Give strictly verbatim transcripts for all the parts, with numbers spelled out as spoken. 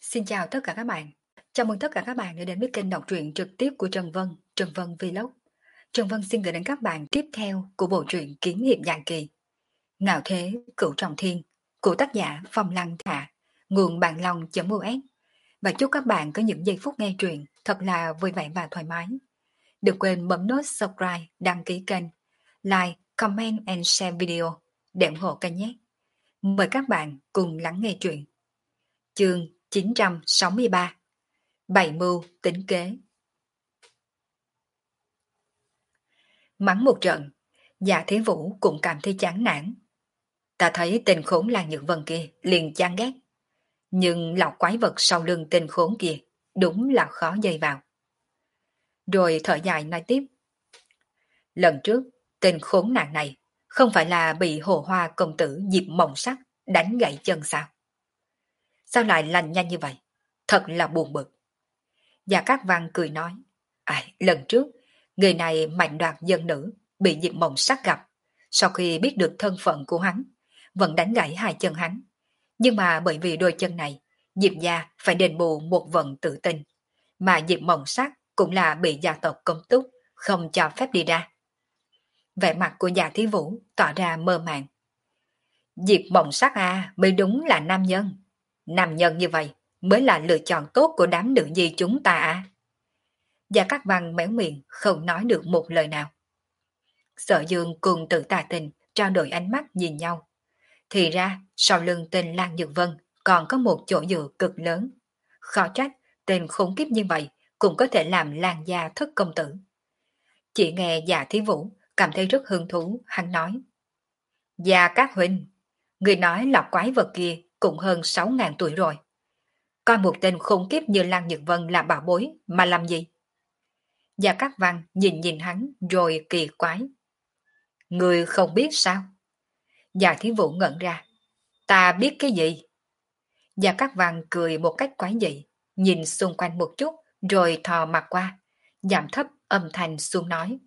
Xin chào tất cả các bạn. Chào mừng tất cả các bạn đã đến với kênh đọc truyện trực tiếp của Trần Vân, Trần Vân Vlog. Trần Vân xin gửi đến các bạn tiếp theo của bộ truyện Kiếm hiệp dạng kỳ. Ngạo thế cửu trọng thiên của tác giả Phong Lăng Thạ, nguồn bạn lòng.us. Và chúc các bạn có những giây phút nghe truyện thật là vui vẻ và thoải mái. Đừng quên bấm nút subscribe, đăng ký kênh, like, comment and share video để ủng hộ kênh nhé. Mời các bạn cùng lắng nghe truyện. Chương chín trăm sáu mươi ba. Bảy mưu tính kế. Mắng một trận, Dạ Thế Vũ cũng cảm thấy chán nản. Ta thấy tên khốn Lan Nhược Vân kia liền chán ghét. Nhưng lão quái vật sau lưng tên khốn kia đúng là khó dây vào. Rồi thở dài nói tiếp. Lần trước, tên khốn nạn này không phải là bị hồ hoa công tử Diệp Mộng Sắc đánh gãy chân sao? Sao lại lành nhanh như vậy? Thật là buồn bực. Gia Cát Văn cười nói, ai, lần trước, người này mạnh đoạt dân nữ, bị Diệp Mộng Sắc gặp, sau khi biết được thân phận của hắn, vẫn đánh gãy hai chân hắn. Nhưng mà bởi vì đôi chân này, Diệp gia phải đền bù một vận tự tin, mà Diệp Mộng Sắc cũng là bị gia tộc công túc, không cho phép đi ra. Vẻ mặt của Dạ Thí Vũ tỏ ra mơ màng. Diệp Mộng Sắc à, mới đúng là nam nhân. Nam nhân như vậy mới là lựa chọn tốt của đám nữ nhi chúng ta à. Gia Cát Văn méo miệng không nói được một lời nào. Sở Dương cùng Tự Tà Tình trao đổi ánh mắt nhìn nhau. Thì ra sau lưng tên Lan Nhược Vân còn có một chỗ dựa cực lớn. Khó trách tên khốn kiếp như vậy cũng có thể làm Lan gia thất công tử. Chỉ nghe Dạ Thí Vũ cảm thấy rất hứng thú, hắn nói. Gia Cát Huynh, người nói là quái vật kia cũng hơn sáu ngàn tuổi rồi. Coi một tên khốn kiếp như Lan Nhược Vân là bảo bối mà làm gì? Gia Cát Văn nhìn nhìn hắn rồi kỳ quái. Người không biết sao? Gia Thí Vũ ngẩn ra. Ta biết cái gì? Gia Cát Văn cười một cách quái dị, nhìn xung quanh một chút rồi thò mặt qua, giảm thấp âm thanh xuống nói.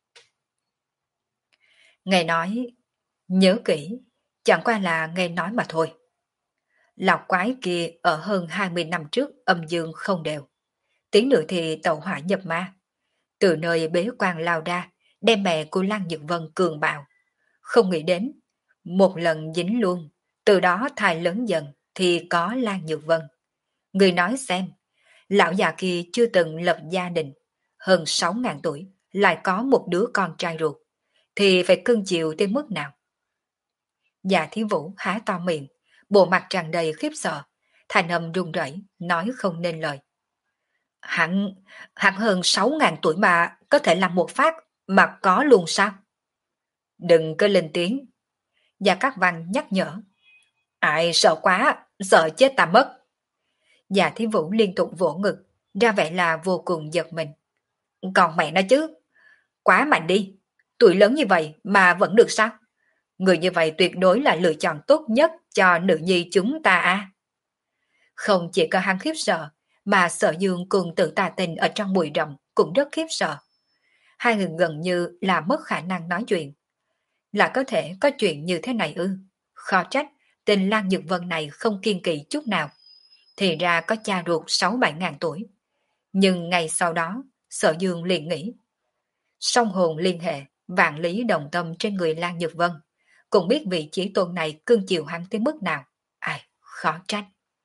Nghe nói, nhớ kỹ, chẳng qua là nghe nói mà thôi. Lão quái kia ở hơn hai mươi năm trước âm dương không đều. Tiếng nữa thì tẩu hỏa nhập ma. Từ nơi bế quan lao ra, đem mẹ của Lan Nhược Vân cường bạo. Không nghĩ đến, một lần dính luôn, từ đó thai lớn dần thì có Lan Nhược Vân. Người nói xem, lão già kia chưa từng lập gia đình, hơn sáu ngàn tuổi, lại có một đứa con trai ruột, thì phải cưng chiều tới mức nào? Dạ Thí Vũ há to miệng, bộ mặt tràn đầy khiếp sợ, thanh âm run rẩy, nói không nên lời. Hắn, hắn hơn sáu ngàn tuổi mà có thể làm một phát mà có luôn sao? Đừng có lên tiếng. Gia Cát Văn nhắc nhở. Ai sợ quá, sợ chết ta mất. Gia Thí Vũ liên tục vỗ ngực, ra vẻ là vô cùng giật mình. Còn mẹ nó chứ, quá mạnh đi, tuổi lớn như vậy mà vẫn được sao? Người như vậy tuyệt đối là lựa chọn tốt nhất cho nữ nhi chúng ta à. Không chỉ có hắn khiếp sợ, mà Sở Dương cùng Tự Tà Tình ở trong bụi rậm cũng rất khiếp sợ. Hai người gần như là mất khả năng nói chuyện. Là có thể có chuyện như thế này ư? Khó trách, tên Lan Nhược Vân này không kiên kỵ chút nào. Thì ra có cha ruột sáu bảy ngàn tuổi. Nhưng ngày sau đó, Sở Dương liền nghĩ. Song hồn liên hệ, vạn lý đồng tâm trên người Lan Nhược Vân. Cũng biết vị chí tôn này cưng chiều hắn tới mức nào. Ai, khó trách.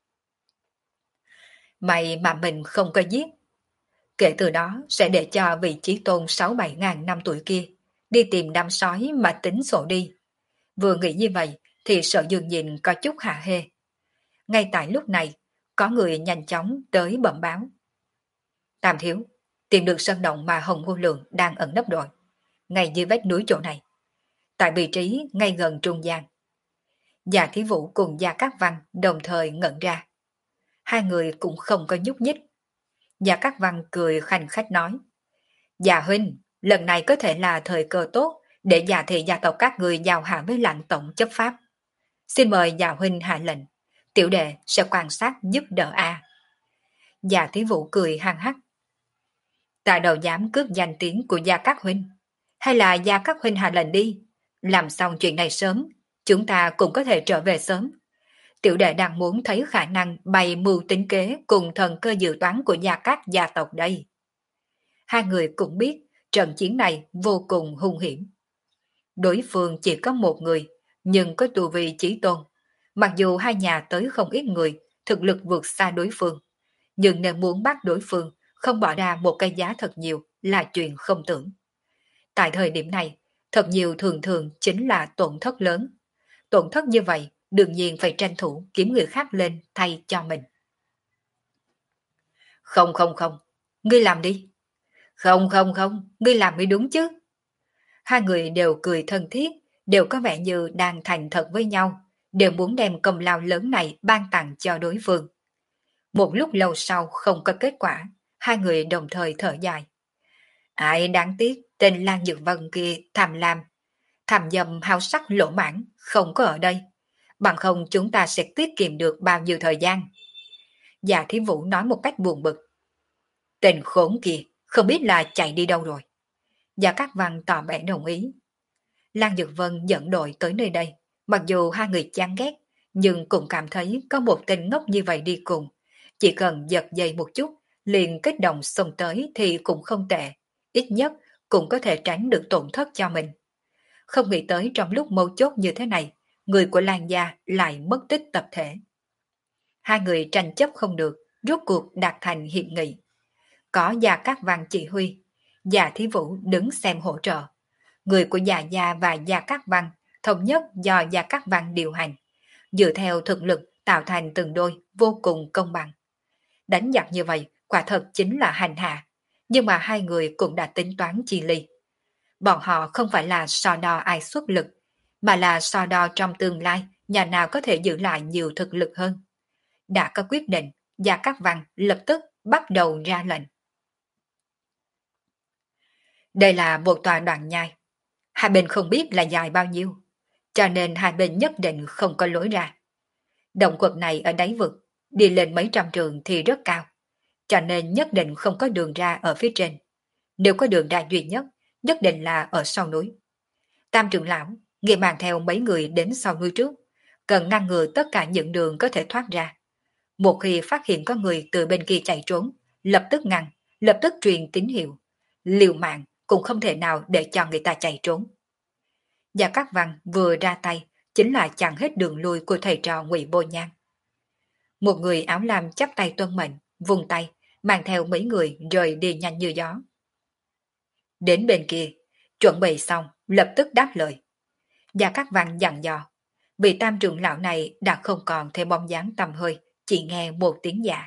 Mày mà mình không có giết. Kể từ đó sẽ để cho vị chí tôn sáu bảy ngàn năm tuổi kia đi tìm đám sói mà tính sổ đi. Vừa nghĩ như vậy thì Sở Dương nhìn có chút hạ hê. Ngay tại lúc này, có người nhanh chóng tới bẩm báo. Tam thiếu, tìm được sơn động mà Hồng Ngô Lượng đang ẩn nấp rồi. Ngay dưới vách núi chỗ này. Tại vị trí ngay gần trung gian. Dạ Thí Vũ cùng Gia Cát Văn đồng thời ngẩn ra. Hai người cũng không có nhúc nhích. Gia Cát Văn cười khanh khách nói. Dạ huynh, lần này có thể là thời cơ tốt để già thị gia tộc các người giao hạ với lãnh tổng chấp pháp. Xin mời dạ huynh hạ lệnh, tiểu đệ sẽ quan sát giúp đỡ a. Dạ Thí Vũ cười hăng hắc. Ta đâu dám cướp danh tiếng của Gia Cát huynh, hay là Gia Cát huynh hạ lệnh đi, làm xong chuyện này sớm, chúng ta cũng có thể trở về sớm. Tiểu đệ đang muốn thấy khả năng bày mưu tính kế cùng thần cơ dự toán của gia các gia tộc đây. Hai người cũng biết trận chiến này vô cùng hung hiểm. Đối phương chỉ có một người, nhưng có tu vi chí tôn. Mặc dù hai nhà tới không ít người, thực lực vượt xa đối phương. Nhưng nếu muốn bắt đối phương, không bỏ ra một cái giá thật nhiều là chuyện không tưởng. Tại thời điểm này, thật nhiều thường thường chính là tổn thất lớn. Tổn thất như vậy, đương nhiên phải tranh thủ kiếm người khác lên thay cho mình. Không không không, ngươi làm đi. Không không không, ngươi làm mới đúng chứ. Hai người đều cười thân thiết, đều có vẻ như đang thành thật với nhau, đều muốn đem công lao lớn này ban tặng cho đối phương. Một lúc lâu sau không có kết quả, hai người đồng thời thở dài. Ai đáng tiếc, tên Lan Nhược Vân kia tham lam, tham dâm hao sắc lỗ mãn, không có ở đây. Bằng không chúng ta sẽ tiết kiệm được bao nhiêu thời gian. Dạ Thí Vũ nói một cách buồn bực. Tên khốn kia, không biết là chạy đi đâu rồi. Dạ Cát Văn tỏ vẻ đồng ý. Lan Dược Vân dẫn đội tới nơi đây, mặc dù hai người chán ghét, nhưng cũng cảm thấy có một tên ngốc như vậy đi cùng. Chỉ cần giật dây một chút, liền kích động xông tới thì cũng không tệ, ít nhất cũng có thể tránh được tổn thất cho mình. Không nghĩ tới trong lúc mấu chốt như thế này, người của Lan gia lại mất tích tập thể. Hai người tranh chấp không được, rốt cuộc đạt thành hiệp nghị. Có Gia Cát Văn chỉ huy, Gia Thí Vũ đứng xem hỗ trợ. Người của Gia Gia và Gia Cát Văn thống nhất do Gia Cát Văn điều hành, dựa theo thực lực tạo thành từng đôi vô cùng công bằng. Đánh giặc như vậy quả thật chính là hành hạ, nhưng mà hai người cũng đã tính toán chi ly. Bọn họ không phải là so đo ai xuất lực, mà là so đo trong tương lai nhà nào có thể giữ lại nhiều thực lực hơn. Đã có quyết định, Gia Cát Văn lập tức bắt đầu ra lệnh. Đây là một tòa đoạn nhai. Hai bên không biết là dài bao nhiêu, cho nên hai bên nhất định không có lối ra. Động quật này ở đáy vực, đi lên mấy trăm trường thì rất cao, cho nên nhất định không có đường ra ở phía trên. Nếu có đường ra duy nhất, nhất định là ở sau núi. Tam trưởng lão, ngươi mang theo mấy người đến sau núi trước, cần ngăn ngừa tất cả những đường có thể thoát ra. Một khi phát hiện có người từ bên kia chạy trốn, lập tức ngăn, lập tức truyền tín hiệu. Liều mạng cũng không thể nào để cho người ta chạy trốn. Gia Cát Văn vừa ra tay, chính là chặn hết đường lui của thầy trò Ngụy Bô Nhan. Một người áo lam chắp tay tuân mệnh, vùng tay, mang theo mấy người rời đi nhanh như gió. Đến bên kia, chuẩn bị xong, lập tức đáp lời. Gia Cát Văn dặn dò, vị tam trưởng lão này đã không còn thêm bóng dáng tầm hơi, chỉ nghe một tiếng dạ.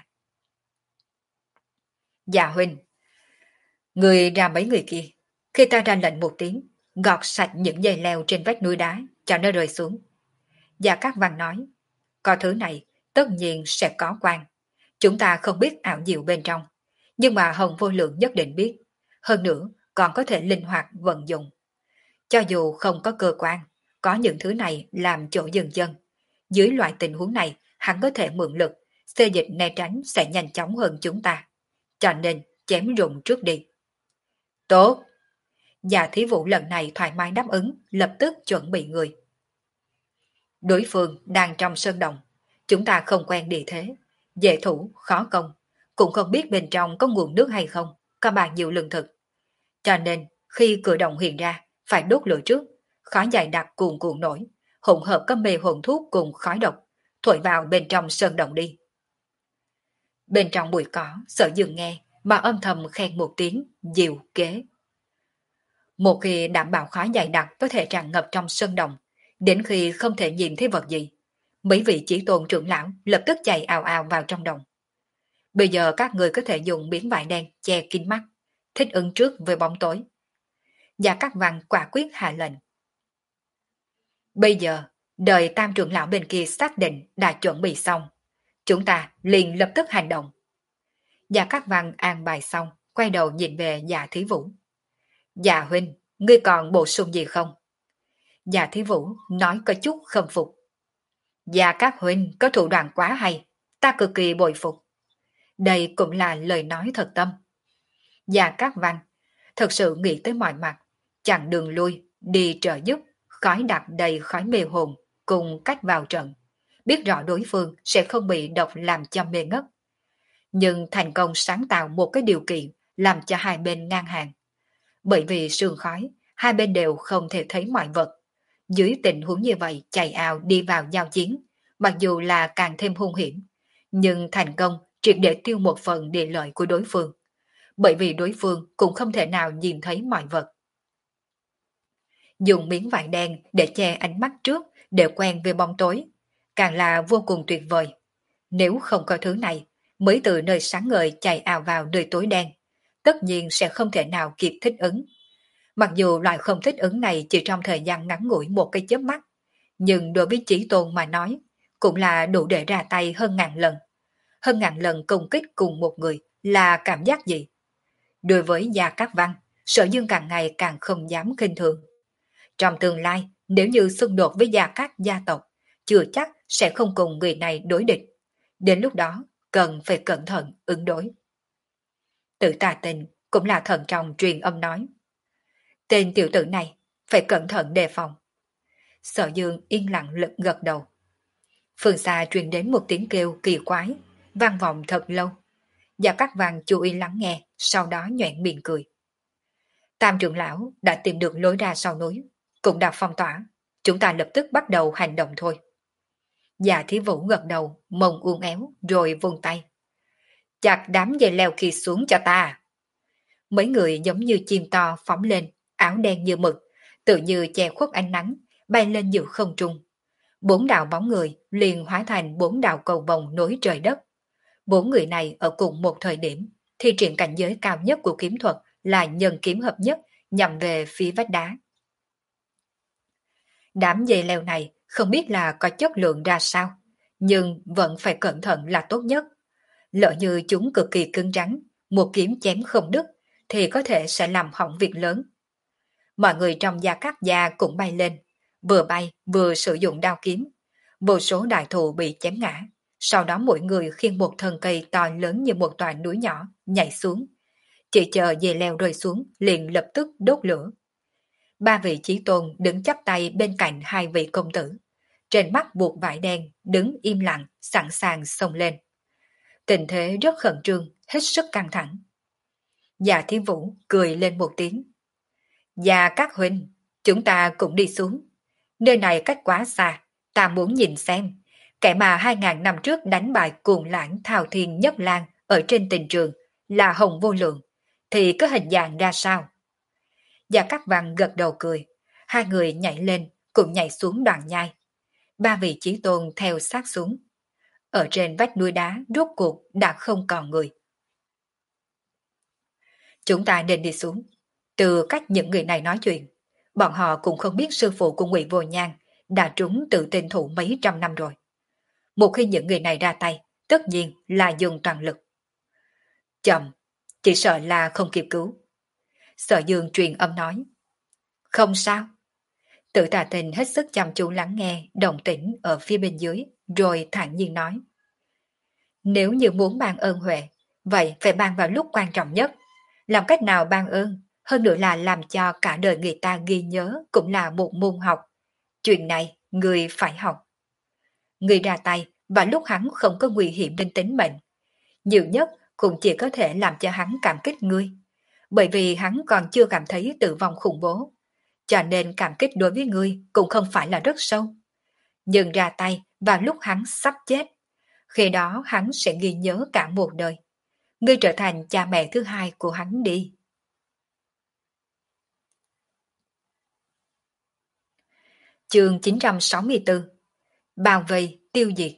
Dạ huynh, người ra mấy người kia, khi ta ra lệnh một tiếng, gọt sạch những dây leo trên vách núi đá, cho nó rơi xuống. Gia Cát Văn nói, có thứ này, tất nhiên sẽ có quan. Chúng ta không biết ảo diệu bên trong, nhưng mà Hồng Vô Lượng nhất định biết. Hơn nữa, còn có thể linh hoạt vận dụng. Cho dù không có cơ quan, có những thứ này làm chỗ dừng chân. Dưới loại tình huống này, hắn có thể mượn lực, xê dịch né tránh sẽ nhanh chóng hơn chúng ta. Cho nên, chém rụng trước đi. Tốt! Dạ Thí Vũ lần này thoải mái đáp ứng, lập tức chuẩn bị người. Đối phương đang trong sơn động, chúng ta không quen địa thế, dễ thủ, khó công, cũng không biết bên trong có nguồn nước hay không, có bao nhiêu lương thực. Cho nên, khi cửa động hiện ra, phải đốt lửa trước, khói dày đặc cuồn cuộn nổi, hỗn hợp có mê hồn thuốc cùng khói độc, thổi vào bên trong sơn động đi. Bên trong bụi cỏ, Sở Dương nghe, mà âm thầm khen một tiếng, diệu kế. Một khi đảm bảo khói dày đặc có thể tràn ngập trong sơn động, đến khi không thể nhìn thấy vật gì, mấy vị chỉ tôn trưởng lão lập tức chạy ào ào vào trong đồng. Bây giờ các người có thể dùng miếng vải đen che kín mắt, thích ứng trước với bóng tối. Gia Cát Văn quả quyết hạ lệnh. Bây giờ, đợi tam trưởng lão bên kia xác định đã chuẩn bị xong, chúng ta liền lập tức hành động. Gia Cát Văn an bài xong, quay đầu nhìn về Dạ Thí Vũ. Dạ huynh, ngươi còn bổ sung gì không? Dạ Thí Vũ nói có chút khâm phục. Dạ các huynh có thủ đoạn quá hay, ta cực kỳ bội phục. Đây cũng là lời nói thật tâm. Dạ Cát Văn thật sự nghĩ tới mọi mặt, chặn đường lui, đi trợ giúp, khói đặc đầy khói mê hồn, cùng cách vào trận. biết rõ đối phương sẽ không bị độc làm cho mê ngất. Nhưng thành công sáng tạo một cái điều kiện làm cho hai bên ngang hàng. Bởi vì sương khói, hai bên đều không thể thấy mọi vật. Dưới tình huống như vậy chạy ào đi vào giao chiến, mặc dù là càng thêm hung hiểm, nhưng thành công triệt để tiêu một phần địa lợi của đối phương. Bởi vì đối phương cũng không thể nào nhìn thấy mọi vật. Dùng miếng vải đen để che ánh mắt trước để quen với bóng tối, càng là vô cùng tuyệt vời. Nếu không có thứ này, mới từ nơi sáng ngời chạy ào vào nơi tối đen, tất nhiên sẽ không thể nào kịp thích ứng. Mặc dù loại không thích ứng này chỉ trong thời gian ngắn ngủi một cái chớp mắt, nhưng đối với Chí Tôn mà nói, cũng là đủ để ra tay hơn ngàn lần. Hơn ngàn lần công kích cùng một người là cảm giác gì? Đối với Gia Cát Văn, Sở Dương càng ngày càng không dám khinh thường. Trong tương lai, nếu như xung đột với Gia Cát gia tộc, chưa chắc sẽ không cùng người này đối địch. Đến lúc đó, cần phải cẩn thận ứng đối. Tự Tà Tình cũng là thận trọng truyền âm nói. Tên tiểu tử này, phải cẩn thận đề phòng. Sở Dương yên lặng lực gật đầu. Phương xa truyền đến một tiếng kêu kỳ quái, vang vọng thật lâu. Gia Cát Văn chú ý lắng nghe, sau đó nhoẻn miệng cười. Tam trưởng lão đã tìm được lối ra sau núi, cũng đã phong tỏa. Chúng ta lập tức bắt đầu hành động thôi. Dạ Thí Vũ gật đầu, mông uốn éo, rồi vung tay. Chặt đám dây leo kia xuống cho ta. Mấy người giống như chim to phóng lên, áo đen như mực, tự như che khuất ánh nắng, bay lên giữa không trung. Bốn đạo bóng người liền hóa thành bốn đạo cầu vồng nối trời đất. Bốn người này ở cùng một thời điểm, thi triển cảnh giới cao nhất của kiếm thuật là nhân kiếm hợp nhất nhằm về phía vách đá. Đám dây leo này không biết là có chất lượng ra sao, nhưng vẫn phải cẩn thận là tốt nhất. Lỡ như chúng cực kỳ cứng rắn, một kiếm chém không đứt, thì có thể sẽ làm hỏng việc lớn. Mọi người trong Gia Cát gia cũng bay lên, vừa bay vừa sử dụng đao kiếm. Vô số đại thụ bị chém ngã, sau đó mỗi người khiêng một thân cây to lớn như một tòa núi nhỏ nhảy xuống. Chỉ chờ dây leo rơi xuống liền lập tức đốt lửa. Ba vị chí tôn đứng chắp tay bên cạnh hai vị công tử. Trên mắt buộc vải đen, đứng im lặng, sẵn sàng xông lên. Tình thế rất khẩn trương, hết sức căng thẳng. Dạ Thiên Vũ cười lên một tiếng. Dạ các huynh, chúng ta cũng đi xuống. Nơi này cách quá xa, ta muốn nhìn xem. Kẻ mà hai ngàn năm trước đánh bại cuồng lãng Thao Thiên Nhất Lang ở trên tình trường là Hồng Vô Lượng, thì có hình dạng ra sao? Gia Cát Văn gật đầu cười, hai người nhảy lên, cùng nhảy xuống đoạn nhai. Ba vị chí tôn theo sát xuống. Ở trên vách núi đá rốt cuộc đã không còn người. Chúng ta nên đi xuống. Từ cách những người này nói chuyện, bọn họ cũng không biết sư phụ của Ngụy Vô Nhan đã trúng tự tên thủ mấy trăm năm rồi. Một khi những người này ra tay, tất nhiên là dùng toàn lực. Chậm, chỉ sợ là không kịp cứu. Sở Dương truyền âm nói. Không sao. Tự Tà Tình hết sức chăm chú lắng nghe động tĩnh ở phía bên dưới, rồi thản nhiên nói. Nếu như muốn ban ơn huệ, vậy phải ban vào lúc quan trọng nhất. Làm cách nào ban ơn, hơn nữa là làm cho cả đời người ta ghi nhớ cũng là một môn học. Chuyện này, người phải học. Người ra tay và lúc hắn không có nguy hiểm đến tính mệnh. Nhiều nhất cũng chỉ có thể làm cho hắn cảm kích ngươi. Bởi vì hắn còn chưa cảm thấy tử vong khủng bố. Cho nên cảm kích đối với ngươi cũng không phải là rất sâu. Nhưng ra tay vào lúc hắn sắp chết. Khi đó hắn sẽ ghi nhớ cả một đời. Ngươi trở thành cha mẹ thứ hai của hắn đi. Chương chín trăm sáu mươi tư. Bao vây tiêu diệt.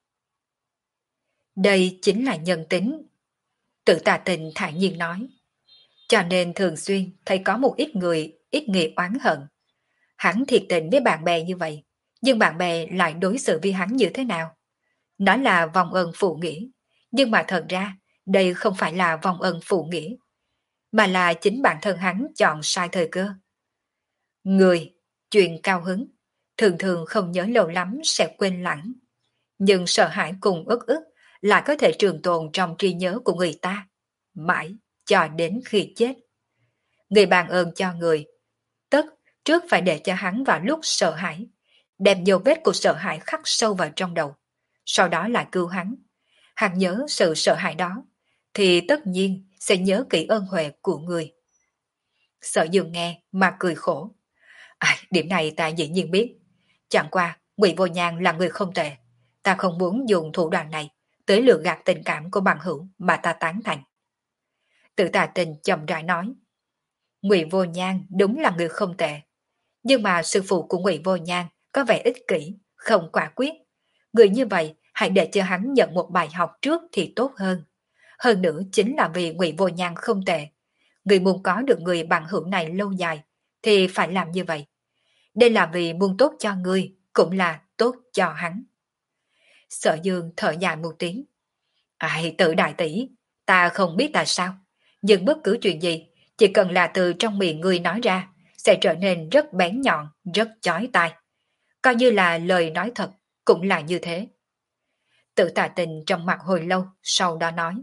Đây chính là nhân tính. Tự Tà Tình thản nhiên nói. Cho nên thường xuyên thấy có một ít người ít nghĩ oán hận. Hắn thiệt tình với bạn bè như vậy, nhưng bạn bè lại đối xử với hắn như thế nào? Nó là vong ân phụ nghĩa, nhưng mà thật ra đây không phải là vong ân phụ nghĩa, mà là chính bản thân hắn chọn sai thời cơ. Người, chuyện cao hứng, thường thường không nhớ lâu lắm sẽ quên lãng, nhưng sợ hãi cùng ức ức lại có thể trường tồn trong trí nhớ của người ta, mãi cho đến khi chết. Người ban ơn cho người, tất trước phải để cho hắn vào lúc sợ hãi, đem dấu vết của sợ hãi khắc sâu vào trong đầu, sau đó lại cứu hắn. Hắn nhớ sự sợ hãi đó, thì tất nhiên sẽ nhớ kỹ ơn huệ của người. Sở Dương nghe mà cười khổ. À, điểm này ta dĩ nhiên biết. Chẳng qua, Ngụy Vô Nhan là người không tệ. Ta không muốn dùng thủ đoạn này tới lừa gạt tình cảm của bằng hữu mà ta tán thành. Tự Tà Tình chậm rãi nói. Ngụy Vô Nhan đúng là người không tệ. Nhưng mà sư phụ của Ngụy Vô Nhan có vẻ ích kỷ, không quả quyết. Người như vậy hãy để cho hắn nhận một bài học trước thì tốt hơn. Hơn nữa chính là vì Ngụy Vô Nhan không tệ. Người muốn có được người bằng hữu này lâu dài thì phải làm như vậy. Đây là vì muốn tốt cho ngươi, cũng là tốt cho hắn. Sở Dương thở dài một tiếng. Ai tự đại tỷ, ta không biết tại sao, nhưng bất cứ chuyện gì, chỉ cần là từ trong miệng ngươi nói ra, sẽ trở nên rất bén nhọn, rất chói tai. Coi như là lời nói thật, cũng là như thế. Tự Tà Tình trong mặt hồi lâu, sau đó nói.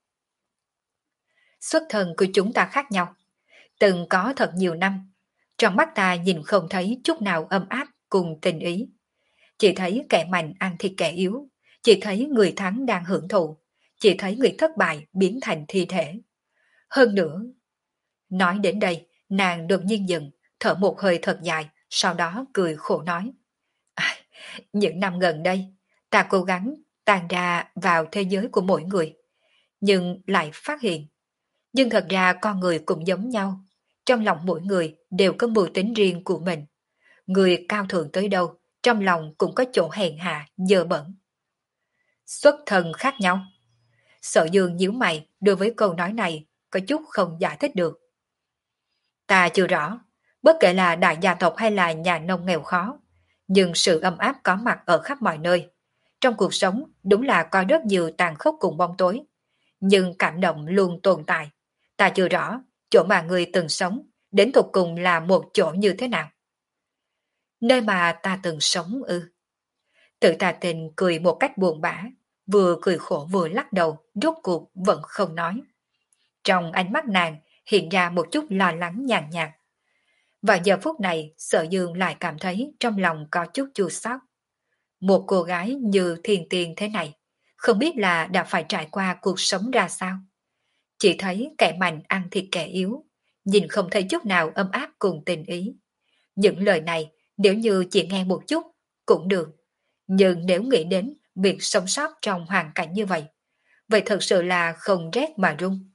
Xuất thân của chúng ta khác nhau, từng có thật nhiều năm, trong mắt ta nhìn không thấy chút nào ấm áp cùng tình ý. Chỉ thấy kẻ mạnh ăn thịt kẻ yếu, chỉ thấy người thắng đang hưởng thụ, chỉ thấy người thất bại biến thành thi thể. Hơn nữa, nói đến đây, nàng đột nhiên dừng, thở một hơi thật dài, sau đó cười khổ nói. À, những năm gần đây, ta cố gắng tan ra vào thế giới của mỗi người, nhưng lại phát hiện, nhưng thật ra con người cũng giống nhau. Trong lòng mỗi người đều có mưu tính riêng của mình. Người cao thượng tới đâu, trong lòng cũng có chỗ hèn hạ, dơ bẩn. Xuất thân khác nhau. Sở Dương nhíu mày đối với câu nói này có chút không giải thích được. Ta chưa rõ, bất kể là đại gia tộc hay là nhà nông nghèo khó, nhưng sự ấm áp có mặt ở khắp mọi nơi. Trong cuộc sống đúng là có rất nhiều tàn khốc cùng bóng tối, nhưng cảm động luôn tồn tại. Ta chưa rõ chỗ mà người từng sống đến tục cùng là một chỗ như thế nào. Nơi mà ta từng sống ư? Tự Tà Tình cười một cách buồn bã, vừa cười khổ vừa lắc đầu, rốt cuộc vẫn không nói. Trong ánh mắt nàng hiện ra một chút lo lắng nhàn nhạt. Và giờ phút này Sở Dương lại cảm thấy trong lòng có chút chua xót. Một cô gái như Thiên Tiên thế này, không biết là đã phải trải qua cuộc sống ra sao. Chỉ thấy kẻ mạnh ăn thịt kẻ yếu, nhìn không thấy chút nào ấm áp cùng tình ý. Những lời này nếu như chỉ nghe một chút cũng được, nhưng nếu nghĩ đến việc sống sót trong hoàn cảnh như vậy, vậy thật sự là không rét mà run.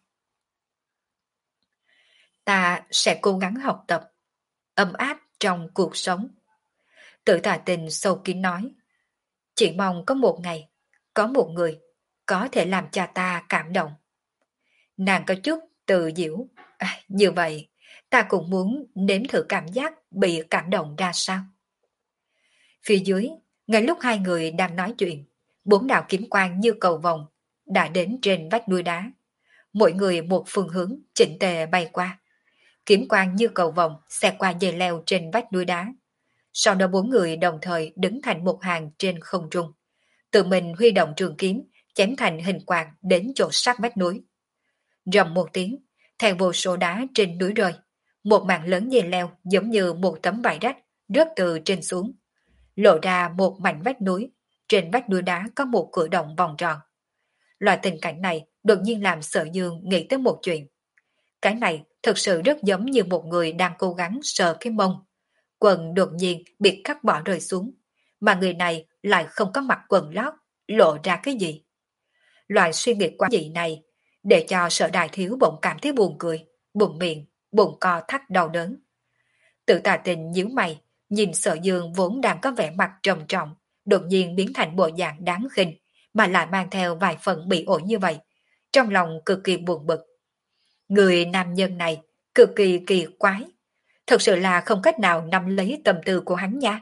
Ta sẽ cố gắng học tập, ấm áp trong cuộc sống. Tự Tà Tình sâu kín nói. Chỉ mong có một ngày, có một người có thể làm cho ta cảm động. Nàng có chút tự diễu. À, như vậy, ta cũng muốn nếm thử cảm giác bị cảm động ra sao. Phía dưới, ngay lúc hai người đang nói chuyện, bốn đạo kiếm quang như cầu vồng đã đến trên vách núi đá. Mỗi người một phương hướng chỉnh tề bay qua. Kiếm quang như cầu vồng xẹt qua dây leo trên vách núi đá. Sau đó bốn người đồng thời đứng thành một hàng trên không trung. Tự mình huy động trường kiếm, chém thành hình quạt đến chỗ sát vách núi. Rầm một tiếng, theo vô số đá trên núi rơi. Một mảng lớn dây leo giống như một tấm vải rách rớt từ trên xuống. Lộ ra một mảnh vách núi. Trên vách núi đá có một cửa động vòng tròn. Loại tình cảnh này đột nhiên làm Sở Dương nghĩ tới một chuyện. Cái này thực sự rất giống như một người đang cố gắng sờ cái mông. Quần đột nhiên bị cắt bỏ rơi xuống, mà người này lại không có mặc quần lót, lộ ra cái gì. Loại suy nghĩ quá dị này để cho Sở Đại Thiếu bỗng cảm thấy buồn cười, bụng miệng, bụng co thắt đau đớn. Tự Tà Tình nhíu mày, nhìn Sở Dương vốn đang có vẻ mặt trầm trọng, đột nhiên biến thành bộ dạng đáng khinh, mà lại mang theo vài phần bị ổi như vậy, trong lòng cực kỳ buồn bực. Người nam nhân này cực kỳ kỳ quái, thật sự là không cách nào nắm lấy tâm tư của hắn nha.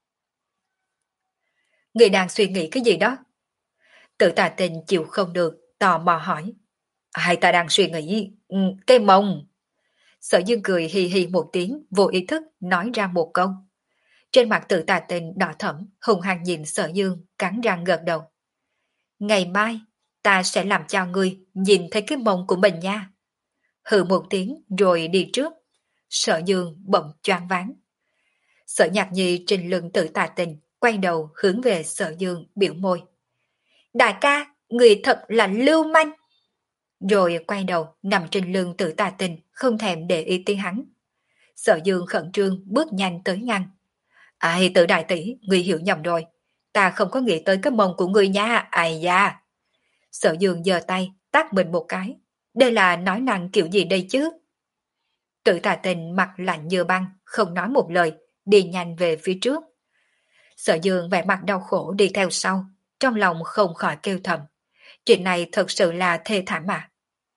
Người đang suy nghĩ cái gì đó? Tự Tà Tình chịu không được, tò mò hỏi. Hay ta đang suy nghĩ, ừ, cái mông. Sở Dương cười hì hì một tiếng, vô ý thức nói ra một câu. Trên mặt Tự Tà Tình đỏ thẫm, hùng hăng nhìn Sở Dương, cắn răng gật đầu. Ngày mai, ta sẽ làm cho ngươi nhìn thấy cái mông của mình nha. Hừ một tiếng rồi đi trước. Sở Dương bỗng choáng váng. Sở Nhạc Nhi trên lưng Tử Tà Tình, quay đầu hướng về Sở Dương biểu môi. Đại ca, người thật là lưu manh. Rồi quay đầu nằm trên lưng Tử Tà Tình, không thèm để ý tới hắn. Sở Dương khẩn trương bước nhanh tới ngăn. Ai Tử đại tỷ, người hiểu nhầm rồi. Ta không có nghĩ tới cái mông của người nha, ai da. Sở Dương giơ tay, tát mình một cái. Đây là nói năng kiểu gì đây chứ? Tử Tà Tình mặt lạnh như băng, không nói một lời, đi nhanh về phía trước. Sở Dương vẻ mặt đau khổ đi theo sau, trong lòng không khỏi kêu thầm. Chuyện này thật sự là thê thảm mà.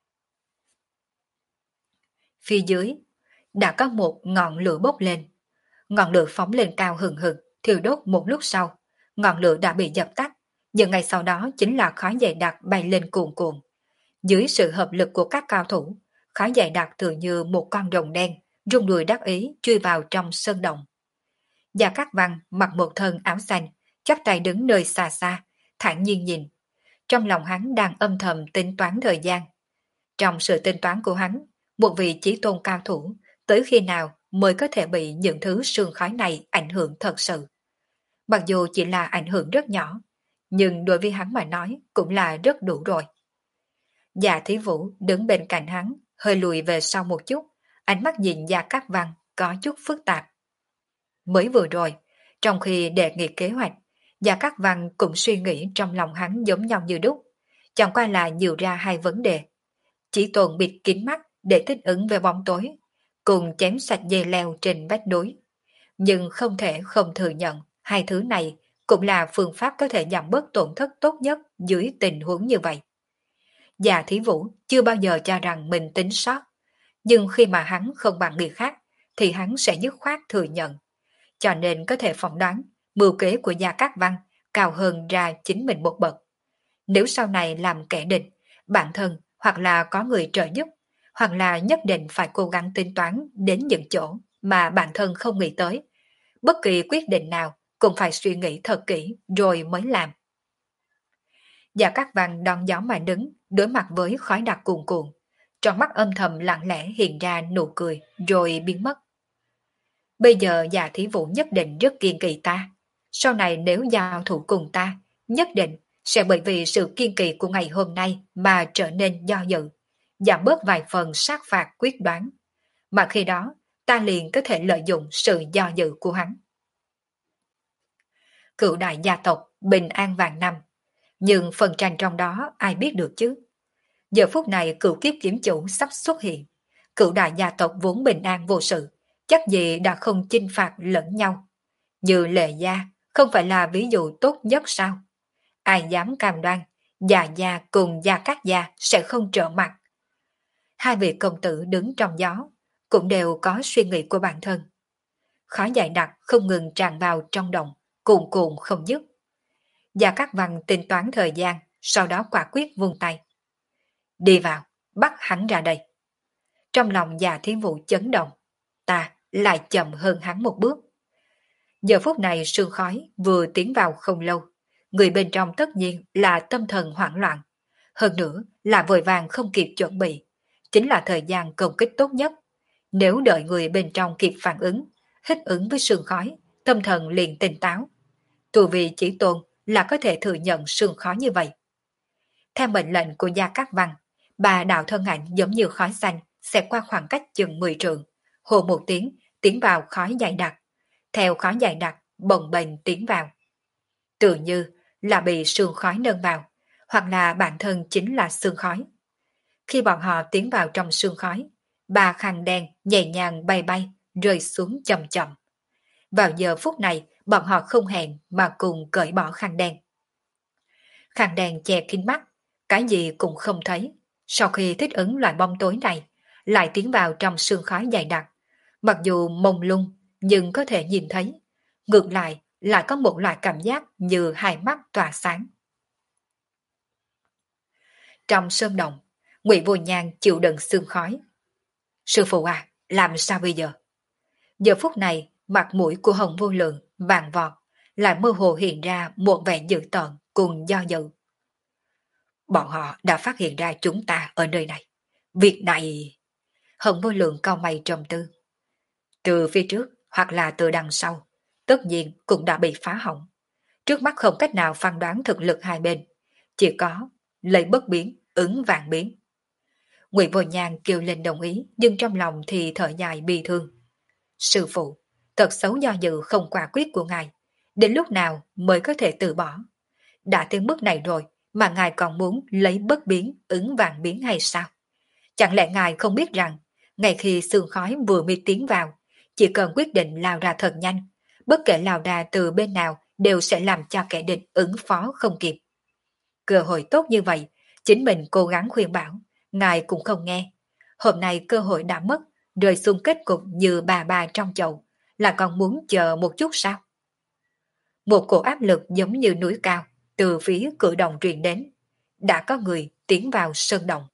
Phía dưới, đã có một ngọn lửa bốc lên. Ngọn lửa phóng lên cao hừng hực, thiêu đốt một lúc sau. Ngọn lửa đã bị dập tắt, nhưng ngay sau đó chính là khói dày đặc bay lên cuồn cuộn. Dưới sự hợp lực của các cao thủ, khói dày đặc tự như một con rồng đen, rung đuôi đắc ý chui vào trong sơn động. Gia Cát Văn mặc một thân áo xanh, chắp tay đứng nơi xa xa, thản nhiên nhìn. Trong lòng hắn đang âm thầm tính toán thời gian. Trong sự tính toán của hắn, một vị chí tôn cao thủ, tới khi nào mới có thể bị những thứ sương khói này ảnh hưởng thật sự. Mặc dù chỉ là ảnh hưởng rất nhỏ, nhưng đối với hắn mà nói cũng là rất đủ rồi. Dạ Thí Vũ đứng bên cạnh hắn, hơi lùi về sau một chút, ánh mắt nhìn Gia Cát Văn có chút phức tạp. Mới vừa rồi, trong khi đề nghị kế hoạch, Gia Cát Văn cũng suy nghĩ trong lòng hắn giống nhau như đúc, chẳng qua là nhiều ra hai vấn đề. Chỉ tồn bịt kín mắt để thích ứng về bóng tối, cùng chém sạch dây leo trên vách núi. Nhưng không thể không thừa nhận, hai thứ này cũng là phương pháp có thể giảm bớt tổn thất tốt nhất dưới tình huống như vậy. Già Thí Vũ chưa bao giờ cho rằng mình tính sót, nhưng khi mà hắn không bằng người khác, thì hắn sẽ dứt khoát thừa nhận. Cho nên có thể phỏng đoán, mưu kế của Gia Cát Văn cao hơn ra chính mình một bậc. Nếu sau này làm kẻ địch, bản thân hoặc là có người trợ giúp, hoặc là nhất định phải cố gắng tính toán đến những chỗ mà bản thân không nghĩ tới. Bất kỳ quyết định nào cũng phải suy nghĩ thật kỹ rồi mới làm. Gia Cát Văn đón gió mà đứng, đối mặt với khói đặc cuồn cuộn. Trong mắt âm thầm lặng lẽ hiện ra nụ cười rồi biến mất. Bây giờ Dạ Thí Vũ nhất định rất kiên kỳ ta. Sau này nếu giao thủ cùng ta, nhất định sẽ bởi vì sự kiên kỳ của ngày hôm nay mà trở nên do dự, giảm bớt vài phần sát phạt quyết đoán. Mà khi đó, ta liền có thể lợi dụng sự do dự của hắn. Cựu đại gia tộc bình an vạn năm, nhưng phần tranh trong đó ai biết được chứ? Giờ phút này cựu kiếp kiếm chủ sắp xuất hiện. Cựu đại gia tộc vốn bình an vô sự, chắc gì đã không chinh phạt lẫn nhau. Như Lệ Gia không phải là ví dụ tốt nhất sao? Ai dám cam đoan, Già Gia cùng Gia Cát Gia sẽ không trở mặt. Hai vị công tử đứng trong gió, cũng đều có suy nghĩ của bản thân. Khói dày đặc không ngừng tràn vào trong động, cuồn cuộn không dứt. Gia Cát Văn tính toán thời gian, sau đó quả quyết vung tay. Đi vào, bắt hắn ra đây. Trong lòng Già Thí Vũ chấn động, ta lại chậm hơn hắn một bước. Giờ phút này sương khói vừa tiến vào không lâu, người bên trong tất nhiên là tâm thần hoảng loạn. Hơn nữa là vội vàng không kịp chuẩn bị, chính là thời gian công kích tốt nhất. Nếu đợi người bên trong kịp phản ứng, hít ứng với sương khói, tâm thần liền tỉnh táo. Tu vi chỉ tôn là có thể thừa nhận sương khói như vậy. Theo mệnh lệnh của Gia Cát Văn, bà đạo thân ảnh giống như khói xanh xẹt qua khoảng cách chừng mười trượng, hồ một tiếng tiến vào khói dày đặc. Theo khói dày đặc bồng bềnh tiến vào. Tự như là bị sương khói nâng vào, hoặc là bản thân chính là sương khói. Khi bọn họ tiến vào trong sương khói, ba khăn đen nhẹ nhàng bay bay, rơi xuống chậm chậm. Vào giờ phút này, bọn họ không hẹn mà cùng cởi bỏ khăn đen. Khăn đen che kín mắt, cái gì cũng không thấy. Sau khi thích ứng loại bóng tối này, lại tiến vào trong sương khói dày đặc. Mặc dù mông lung, nhưng có thể nhìn thấy. Ngược lại, lại có một loại cảm giác như hai mắt tỏa sáng. Trong sơn động, Ngụy Vô Nhan chịu đựng sương khói. Sư phụ à, làm sao bây giờ? Giờ phút này, mặt mũi của Hồng Vô Lượng vàng vọt, lại mơ hồ hiện ra một vẻ dữ tợn cùng do dự. Bọn họ đã phát hiện ra chúng ta ở nơi này. Việc này... Hồng Vô Lượng cau mày trầm tư. Từ phía trước, hoặc là từ đằng sau, tất nhiên cũng đã bị phá hỏng. Trước mắt không cách nào phán đoán thực lực hai bên, chỉ có lấy bất biến, ứng vạn biến. Ngụy Vô Nhan kêu lên đồng ý, nhưng trong lòng thì thở dài bi thương. Sư phụ, thật xấu do dự không quả quyết của ngài, đến lúc nào mới có thể từ bỏ? Đã tới mức này rồi mà ngài còn muốn lấy bất biến, ứng vạn biến hay sao? Chẳng lẽ ngài không biết rằng, ngay khi sương khói vừa mới tiến vào, chỉ cần quyết định lao ra thật nhanh, bất kể lao ra từ bên nào đều sẽ làm cho kẻ địch ứng phó không kịp. Cơ hội tốt như vậy, chính mình cố gắng khuyên bảo, ngài cũng không nghe. Hôm nay cơ hội đã mất, rơi xuống kết cục như bà bà trong chậu, là còn muốn chờ một chút sao? Một cổ áp lực giống như núi cao, từ phía cử động truyền đến. Đã có người tiến vào sơn động.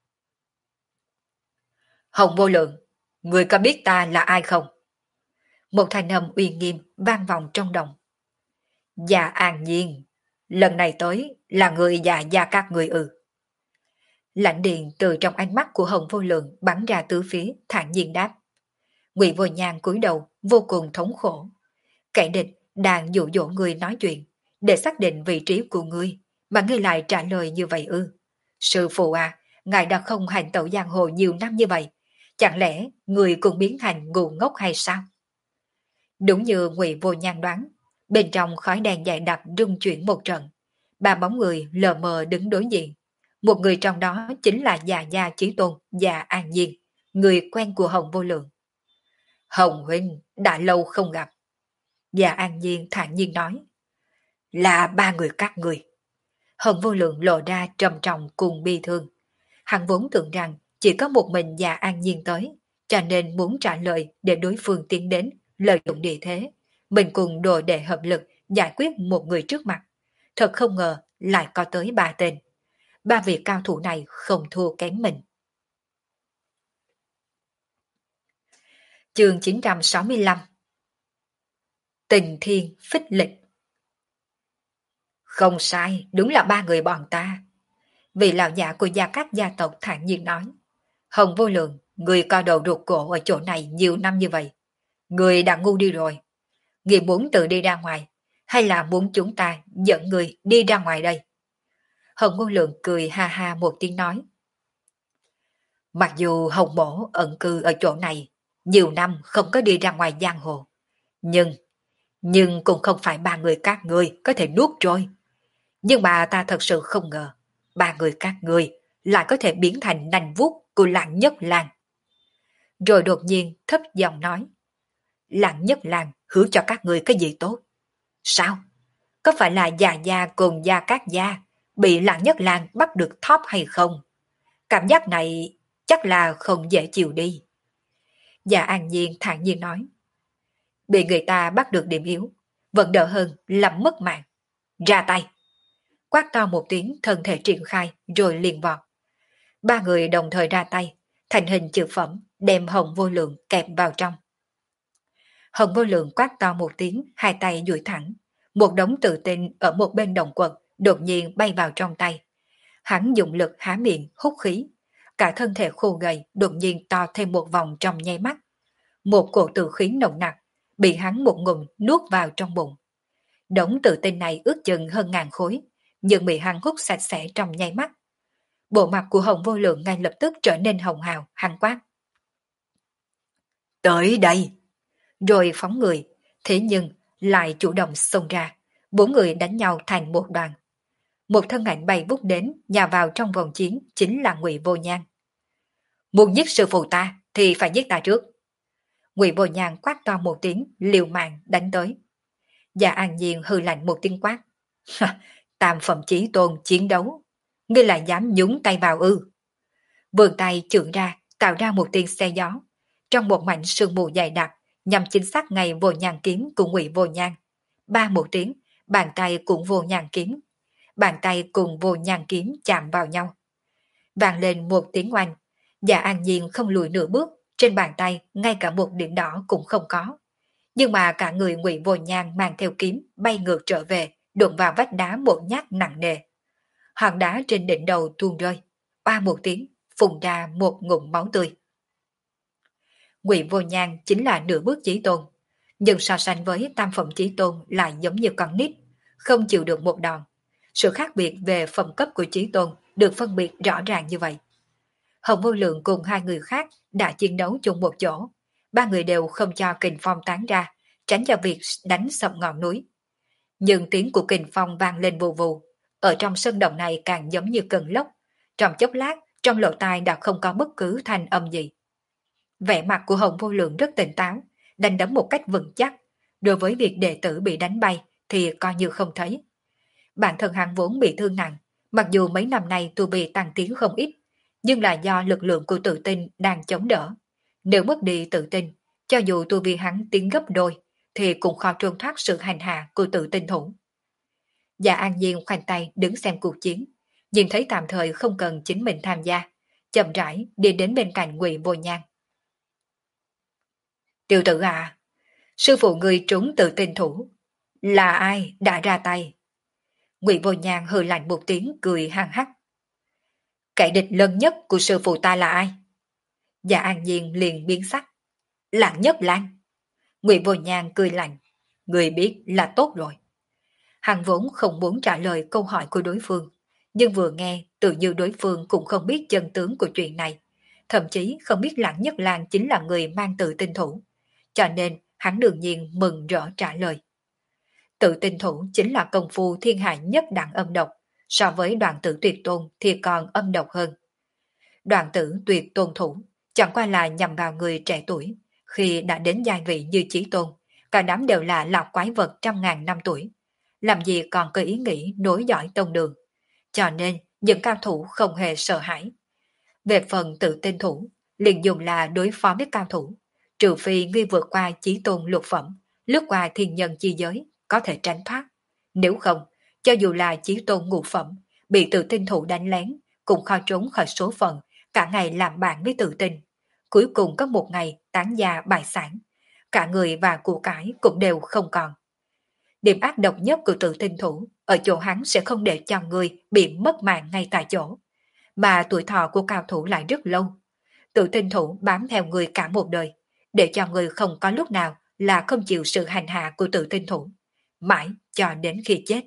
Hồng Vô Lượng, người có biết ta là ai không? Một thanh âm uy nghiêm vang vọng trong động. Dạ An Nhiên, lần này tới là người già gia các người ư. Lãnh điện từ trong ánh mắt của Hồng Vô Lượng bắn ra tứ phía, thản nhiên đáp. Ngụy Vô Nhan cúi đầu, vô cùng thống khổ. Kẻ địch đang dụ dỗ người nói chuyện, để xác định vị trí của ngươi, mà ngươi lại trả lời như vậy ư. Sư phụ à, ngài đã không hành tẩu giang hồ nhiều năm như vậy, chẳng lẽ người cũng biến thành ngu ngốc hay sao? Đúng như Ngụy Vô Nhan đoán, bên trong khói đèn dày đặc rung chuyển một trận, ba bóng người lờ mờ đứng đối diện. Một người trong đó chính là già gia Chí Tôn và An Nhiên, người quen của Hồng Vô Lượng. Hồng huynh, đã lâu không gặp. Và An Nhiên thản nhiên nói. Là ba người các người. Hồng Vô Lượng lộ ra trầm trọng cùng bi thương. Hắn vốn tưởng rằng chỉ có một mình và An Nhiên tới, cho nên muốn trả lời để đối phương tiến đến, lợi dụng địa thế. Mình cùng đồ đệ hợp lực giải quyết một người trước mặt. Thật không ngờ lại có tới ba tên. Ba vị cao thủ này không thua kém mình. Chương chín trăm sáu mươi lăm. Tình thiên phích lịch. Không sai, đúng là ba người bọn ta. Vị lão giả của gia các gia tộc thản nhiên nói. Hồng Vô Lượng, người co đầu rụt cổ ở chỗ này nhiều năm như vậy. Người đã ngu đi rồi. Người muốn tự đi ra ngoài, hay là muốn chúng ta dẫn người đi ra ngoài đây? Hồng Vô Lượng cười ha ha một tiếng nói. Mặc dù Hồng Mổ ẩn cư ở chỗ này, nhiều năm không có đi ra ngoài giang hồ. Nhưng, nhưng cũng không phải ba người các ngươi có thể nuốt trôi. Nhưng mà ta thật sự không ngờ, ba người các ngươi lại có thể biến thành nành vuốt của Lạng Nhất Lang. Rồi đột nhiên thấp giọng nói. Lạng Nhất Lang hứa cho các ngươi cái gì tốt? Sao? Có phải là già gia cùng gia các gia bị Lạng Nhất Lang bắt được thóp hay không? Cảm giác này chắc là không dễ chịu đi. Dạ An Nhiên thản nhiên nói. Bị người ta bắt được điểm yếu, vẫn đỡ hơn làm mất mạng. Ra tay. Quát to một tiếng, thân thể triển khai rồi liền vọt. Ba người đồng thời ra tay, thành hình chữ phẩm, đem Hồng Vô Lượng kẹp vào trong. Hồng Vô Lượng quát to một tiếng, hai tay duỗi thẳng. Một đống tự tin ở một bên đồng quật đột nhiên bay vào trong tay. Hắn dùng lực há miệng hút khí. Cả thân thể khô gầy đột nhiên to thêm một vòng trong nháy mắt. Một cổ tử khí nồng nặc bị hắn một ngụm nuốt vào trong bụng. Đống tự tin này ước chừng hơn ngàn khối, nhưng bị hắn hút sạch sẽ trong nháy mắt. Bộ mặt của Hồng Vô Lượng ngay lập tức trở nên hồng hào, hắn quát. Tới đây! Rồi phóng người, thế nhưng lại chủ động xông ra. Bốn người đánh nhau thành một đoàn. Một thân ảnh bay vút đến, nhào vào trong vòng chiến chính là Ngụy Vô Nhan. Muốn giết sư phụ ta thì phải giết ta trước. Ngụy Vô Nhan quát to một tiếng, liều mạng đánh tới. Và An Nhiên hừ lạnh một tiếng quát. Tam phẩm chí tôn chiến đấu, ngươi lại dám nhúng tay vào ư? Vươn tay chưởng ra, tạo ra một tiếng xe gió. Trong một mảnh sương mù dày đặc, nhằm chính xác ngay Vô Nhan kiếm của Ngụy Vô Nhan. Ba một tiếng, bàn tay cũng Vô Nhan kiếm. Bàn tay cùng Vô Nhan kiếm chạm vào nhau. Vang lên một tiếng oanh, và An Nhiên không lùi nửa bước, trên bàn tay ngay cả một điểm đỏ cũng không có. Nhưng mà cả người Ngụy Vô Nhan mang theo kiếm bay ngược trở về, đụng vào vách đá một nhát nặng nề. Hòn đá trên đỉnh đầu tuôn rơi, oa một tiếng, phun ra một ngụm máu tươi. Ngụy Vô Nhan chính là nửa bước chí tôn, Nhưng so sánh với tam phẩm chí tôn lại giống như con nít, không chịu được một đòn. Sự khác biệt về phẩm cấp của chí tôn được phân biệt rõ ràng như vậy. Hồng Vô Lượng cùng hai người khác đã chiến đấu chung một chỗ. Ba người đều không cho kình phong tán ra, tránh cho việc đánh sập ngọn núi. Nhưng tiếng của kình phong vang lên vù vù. Ở trong sân động này càng giống như cơn lốc. Trong chốc lát, trong lỗ tai đã không có bất cứ thanh âm gì. Vẻ mặt của Hồng Vô Lượng rất tỉnh táo, đánh đấm một cách vững chắc. Đối với việc đệ tử bị đánh bay thì coi như không thấy. Bản thân hắn vốn bị thương nặng, mặc dù mấy năm nay tu vi tăng tiến không ít, nhưng là do lực lượng của tự tin đang chống đỡ. Nếu mất đi tự tin, cho dù tu vi hắn tiến gấp đôi, thì cũng khó trốn thoát sự hành hạ của tự tin thủ. Dạ An Diên khoanh tay đứng xem cuộc chiến, nhìn thấy tạm thời không cần chính mình tham gia, chậm rãi đi đến bên cạnh Ngụy Vô Nhan. Tiểu tử à, sư phụ người trúng tự tin thủ, là ai đã ra tay? Ngụy Vô Nhan hừ lạnh một tiếng cười hăng hắc. Kẻ địch lớn nhất của sư phụ ta là ai? Dạ An Nhiên liền biến sắc. Lặng Nhất Lan. Ngụy Vô Nhan cười lạnh. Người biết là tốt rồi. Hắn vốn không muốn trả lời câu hỏi của đối phương, nhưng vừa nghe tự như đối phương cũng không biết chân tướng của chuyện này, thậm chí không biết Lặng Nhất Lan chính là người mang tự tin thủ, cho nên hắn đương nhiên mừng rỡ trả lời. Tự tin thủ chính là công phu thiên hạ nhất đẳng âm độc, so với Đoạn Tử Tuyệt Tôn thì còn âm độc hơn. Đoạn Tử Tuyệt Tôn thủ chẳng qua là nhằm vào người trẻ tuổi, khi đã đến giai vị như Chí Tôn, cả đám đều là lão quái vật trăm ngàn năm tuổi, làm gì còn có ý nghĩ nối dõi tông đường, cho nên những cao thủ không hề sợ hãi. Về phần tự tin thủ, liền dùng là đối phó với cao thủ, trừ phi ngươi vượt qua Chí Tôn lục phẩm, lướt qua thiên nhân chi giới, có thể tránh thoát. Nếu không, cho dù là Chí Tôn ngũ phẩm, bị tự tin thủ đánh lén, cũng khó trốn khỏi số phận, cả ngày làm bạn với tự tin. Cuối cùng có một ngày tán gia bại sản, cả người và của cải cũng đều không còn. Điểm ác độc nhất của tự tin thủ ở chỗ hắn sẽ không để cho người bị mất mạng ngay tại chỗ, mà tuổi thọ của cao thủ lại rất lâu. Tự tin thủ bám theo người cả một đời, để cho người không có lúc nào là không chịu sự hành hạ của tự tin thủ, mãi cho đến khi chết.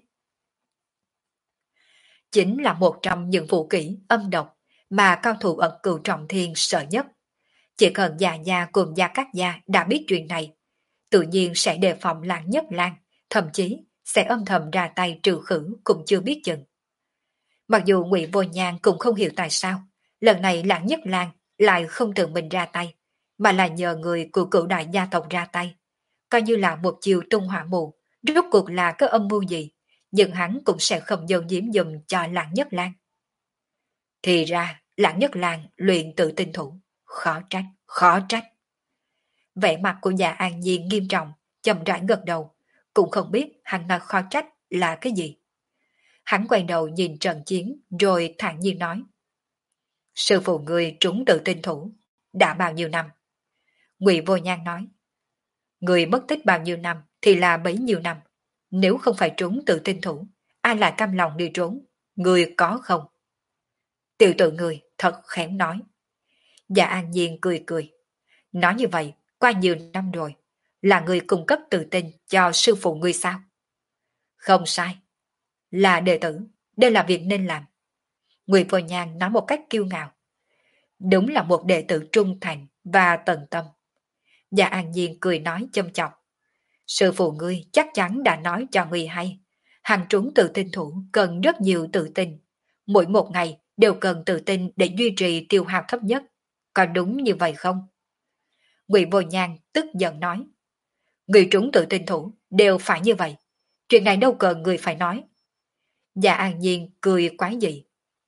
Chính là một trong những vũ kỹ âm độc mà cao thủ ẩn cửu trọng thiên sợ nhất. Chỉ cần già gia cùng Gia Cát Gia đã biết chuyện này, tự nhiên sẽ đề phòng Lạng Nhất Lan, thậm chí sẽ âm thầm ra tay trừ khử cũng chưa biết chừng. Mặc dù Ngụy Vô Nhan cũng không hiểu tại sao, lần này Lạng Nhất Lan lại không tự mình ra tay, mà là nhờ người của cửu đại gia tộc ra tay. Coi như là một chiều tung hỏa mù, rốt cuộc là có âm mưu gì, nhưng hắn cũng sẽ không dâu diếm dùm cho Lạng Nhất Lan. Thì ra, Lạng Nhất Lan luyện tự tin thủ, khó trách, khó trách. Vẻ mặt của Dạ An Nhiên nghiêm trọng, chậm rãi gật đầu, cũng không biết hắn nói khó trách là cái gì. Hắn quay đầu nhìn trận chiến, rồi thản nhiên nói. Sư phụ người trúng tự tin thủ, đã bao nhiêu năm? Ngụy Vô Nhan nói. Người mất tích bao nhiêu năm thì là bấy nhiêu năm. Nếu không phải trúng tự tin thủ, ai lại cam lòng đi trốn? Người có không? Tiểu tự người thật khéo nói. Dạ An Nhiên cười cười. Nói như vậy, qua nhiều năm rồi, là người cung cấp tự tin cho sư phụ ngươi sao? Không sai. Là đệ tử, đây là việc nên làm. Ngụy Vô Nhan nói một cách kiêu ngạo. Đúng là một đệ tử trung thành và tận tâm. Dạ An Nhiên cười nói châm chọc. Sư phụ ngươi chắc chắn đã nói cho ngươi hay. Hàng trúng tự tin thủ cần rất nhiều tự tin. Mỗi một ngày đều cần tự tin để duy trì tiêu hao thấp nhất. Có đúng như vậy không? Ngụy Vô Nhan tức giận nói. Người trúng tự tin thủ đều phải như vậy. Chuyện này đâu cần người phải nói. Dạ An Nhiên cười quái dị.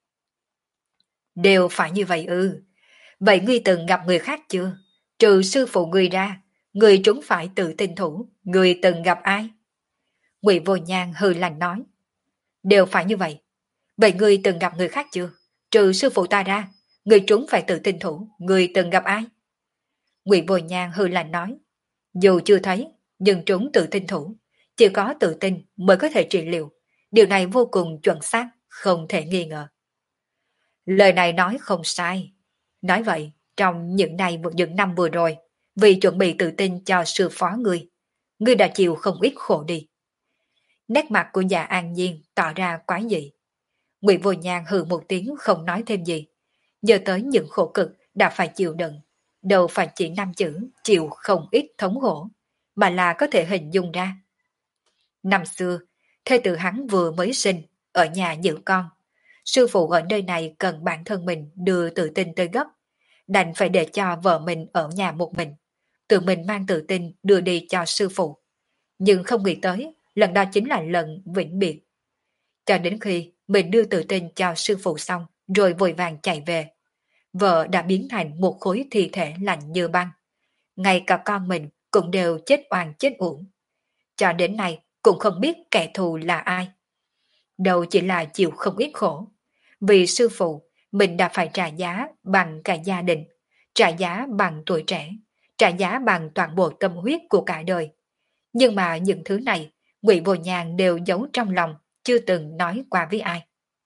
Đều phải như vậy ư. Vậy ngươi từng gặp người khác chưa? Trừ sư phụ ngươi ra, người trúng phải tự tin thủ, người từng gặp ai? Ngụy Vô Nhan hừ lạnh nói. Đều phải như vậy. Vậy ngươi từng gặp người khác chưa? Trừ sư phụ ta ra, người trúng phải tự tin thủ, người từng gặp ai? Ngụy Vô Nhan hừ lạnh nói. Dù chưa thấy, nhưng trúng tự tin thủ, chỉ có tự tin mới có thể trị liệu. Điều này vô cùng chuẩn xác, không thể nghi ngờ. Lời này nói không sai. Nói vậy, trong những ngày những năm vừa rồi, vì chuẩn bị tự tin cho sư phó ngươi, ngươi đã chịu không ít khổ đi. Nét mặt của già An Nhiên tỏ ra quái dị. Ngụy Vô Nhan hừ một tiếng không nói thêm gì. Giờ tới những khổ cực đã phải chịu đựng, đâu phải chỉ năm chữ chịu không ít thống khổ, mà là có thể hình dung ra. Năm xưa, thê tử hắn vừa mới sinh, ở nhà giữ con. Sư phụ ở nơi này cần bản thân mình đưa tự tin tới gấp, đành phải để cho vợ mình ở nhà một mình, tự mình mang tự tin đưa đi cho sư phụ. Nhưng không nghĩ tới, lần đó chính là lần vĩnh biệt. Cho đến khi mình đưa tự tin cho sư phụ xong, rồi vội vàng chạy về, vợ đã biến thành một khối thi thể lạnh như băng. Ngay cả con mình cũng đều chết oan chết uổng. Cho đến nay cũng không biết kẻ thù là ai. Đâu chỉ là chịu không ít khổ. Vì sư phụ, mình đã phải trả giá bằng cả gia đình, trả giá bằng tuổi trẻ, trả giá bằng toàn bộ tâm huyết của cả đời. Nhưng mà những thứ này, Ngụy Vô Nhàn đều giấu trong lòng, chưa từng nói qua với ai.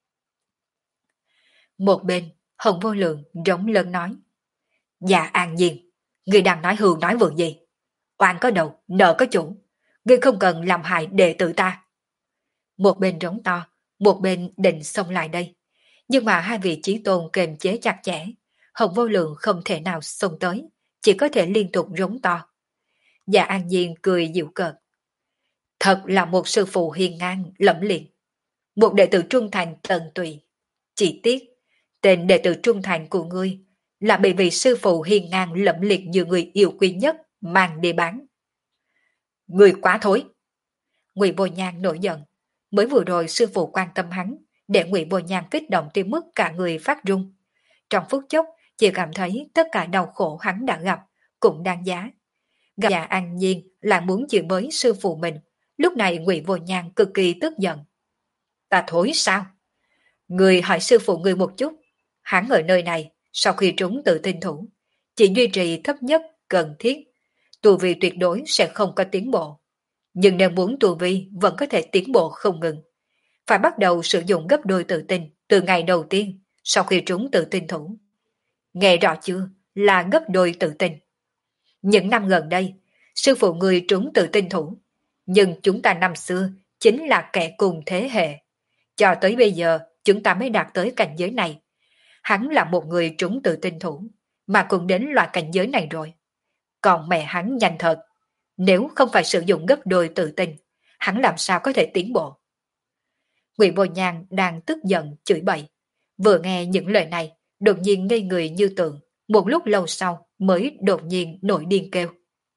Một bên, Hồng Vô Lượng rống lớn nói: Dạ An Nhiên, ngươi đang nói hưu nói vượng gì? Oan có đầu, nợ có chủ, ngươi không cần làm hại đệ tử ta. Một bên rống to, một bên định xông lại đây. Nhưng mà hai vị chí tôn kềm chế chặt chẽ, Hồng Vô Lượng không thể nào xông tới, chỉ có thể liên tục rống to. Dạ An Nhiên cười giễu cợt: Thật là một sư phụ hiền ngang, lẫm liệt, một đệ tử trung thành tận tụy. Chỉ tiếc, tên đệ tử trung thành của ngươi là bị vị sư phụ hiền ngang lẫm liệt như người yêu quý nhất mang đi bán. Người quá thối! Ngụy Vô Nhan nổi giận. Mới vừa rồi sư phụ quan tâm hắn, để Ngụy Vô Nhan kích động tới mức cả người phát run. Trong phút chốc, chỉ cảm thấy tất cả đau khổ hắn đã gặp cũng đáng giá. Gặp Dạ An Nhiên là muốn chuyện với sư phụ mình. Lúc này Ngụy Vô Nhan cực kỳ tức giận. Ta thối sao? Người hỏi sư phụ người một chút. Hắn ở nơi này, sau khi trúng tự tin thủ, chỉ duy trì thấp nhất cần thiết. Tu vi tuyệt đối sẽ không có tiến bộ. Nhưng nếu muốn tu vi vẫn có thể tiến bộ không ngừng. Phải bắt đầu sử dụng gấp đôi tự tin từ ngày đầu tiên sau khi trúng tự tin thủ. Nghe rõ chưa? Là gấp đôi tự tin. Những năm gần đây, sư phụ người trúng tự tin thủ. Nhưng chúng ta năm xưa chính là kẻ cùng thế hệ. Cho tới bây giờ chúng ta mới đạt tới cảnh giới này. Hắn là một người trúng tự tin thủ, mà cũng đến loại cảnh giới này rồi. Còn mẹ hắn nhanh thật. Nếu không phải sử dụng gấp đôi tự tin, hắn làm sao có thể tiến bộ? Ngụy Vô Nhan đang tức giận chửi bậy. Vừa nghe những lời này, đột nhiên ngây người như tượng. Một lúc lâu sau mới đột nhiên nổi điên kêu.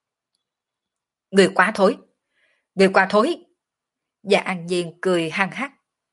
Người quá thối! Người quá thối! Dạ An Nhiên cười hăng hắc.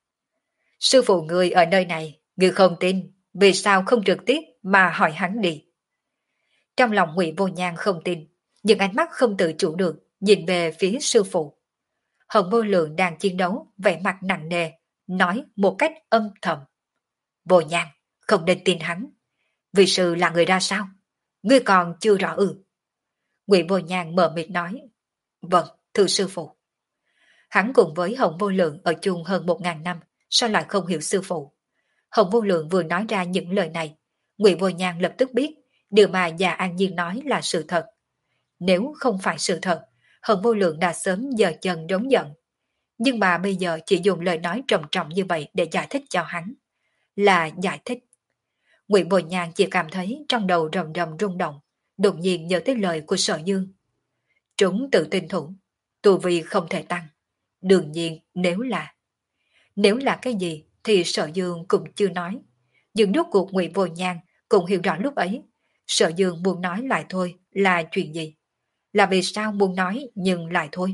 Sư phụ người ở nơi này, người không tin, vì sao không trực tiếp mà hỏi hắn đi? Trong lòng Ngụy Vô Nhan không tin, nhưng ánh mắt không tự chủ được, nhìn về phía sư phụ. Hồng Vô Lượng đang chiến đấu, vẻ mặt nặng nề, nói một cách âm thầm. Vô Nhan, không nên tin hắn. Vị sư là người ra sao? Ngươi còn chưa rõ ư? Ngụy Vô Nhan mờ mịt nói. Vâng, thưa sư phụ. Hắn cùng với Hồng Vô Lượng ở chung hơn một ngàn năm, sao lại không hiểu sư phụ? Hồng Vô Lượng vừa nói ra những lời này, Ngụy Vô Nhan lập tức biết điều mà già An Nhiên nói là sự thật. Nếu không phải sự thật, Hồng Vô Lượng đã sớm giơ chân đống giận. Nhưng mà bây giờ chỉ dùng lời nói trầm trọng như vậy để giải thích cho hắn. Là giải thích. Ngụy Vô Nhan chỉ cảm thấy trong đầu rầm rầm rung động, đột nhiên nhớ tới lời của Sở Dương. Trúng tự tin thủ, tu vi không thể tăng. Đương nhiên nếu là... Nếu là cái gì thì Sở Dương cũng chưa nói. Nhưng rốt cuộc Ngụy Vô Nhan cũng hiểu rõ lúc ấy. Sở Dương muốn nói lại thôi là chuyện gì? Là vì sao muốn nói nhưng lại thôi?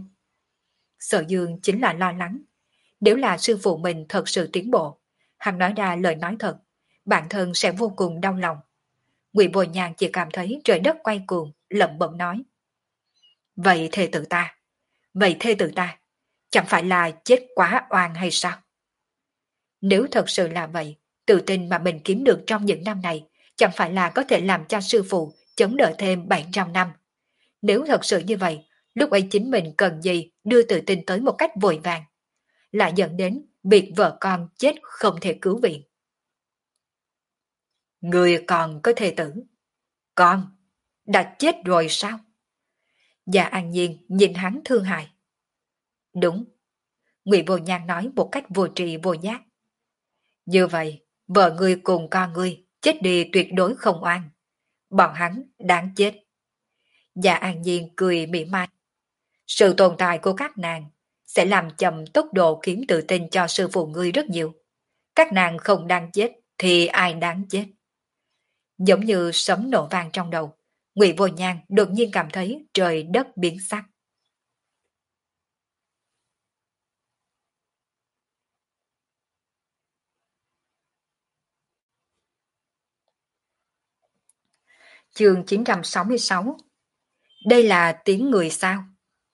Sở Dương chính là lo lắng. Nếu là sư phụ mình thật sự tiến bộ, hắn nói ra lời nói thật, bản thân sẽ vô cùng đau lòng. Ngụy Vô Nhan chỉ cảm thấy trời đất quay cuồng, lẩm bẩm nói. Vậy thê tử ta, vậy thê tử ta, chẳng phải là chết quá oan hay sao? Nếu thật sự là vậy, tự tin mà mình kiếm được trong những năm này, chẳng phải là có thể làm cho sư phụ chống đỡ thêm bảy trăm năm. Nếu thật sự như vậy, lúc ấy chính mình cần gì đưa tự tin tới một cách vội vàng, lại dẫn đến việc vợ con chết không thể cứu viện. Người còn có thê tử. Con, đã chết rồi sao? Dạ An Nhiên nhìn hắn thương hại. Đúng, Ngụy Vô Nhan nói một cách vô tri vô giác. Như vậy, vợ ngươi cùng con ngươi chết đi tuyệt đối không oan. Bọn hắn đáng chết. Dạ An Nhiên cười mỉa mai. Sự tồn tại của các nàng sẽ làm chậm tốc độ kiếm tự tin cho sư phụ ngươi rất nhiều. Các nàng không đáng chết thì ai đáng chết? Giống như sấm nổ vang trong đầu, Ngụy Vô Nhan đột nhiên cảm thấy trời đất biến sắc. Chương chín trăm sáu mươi sáu. Đây là tiếng người sao?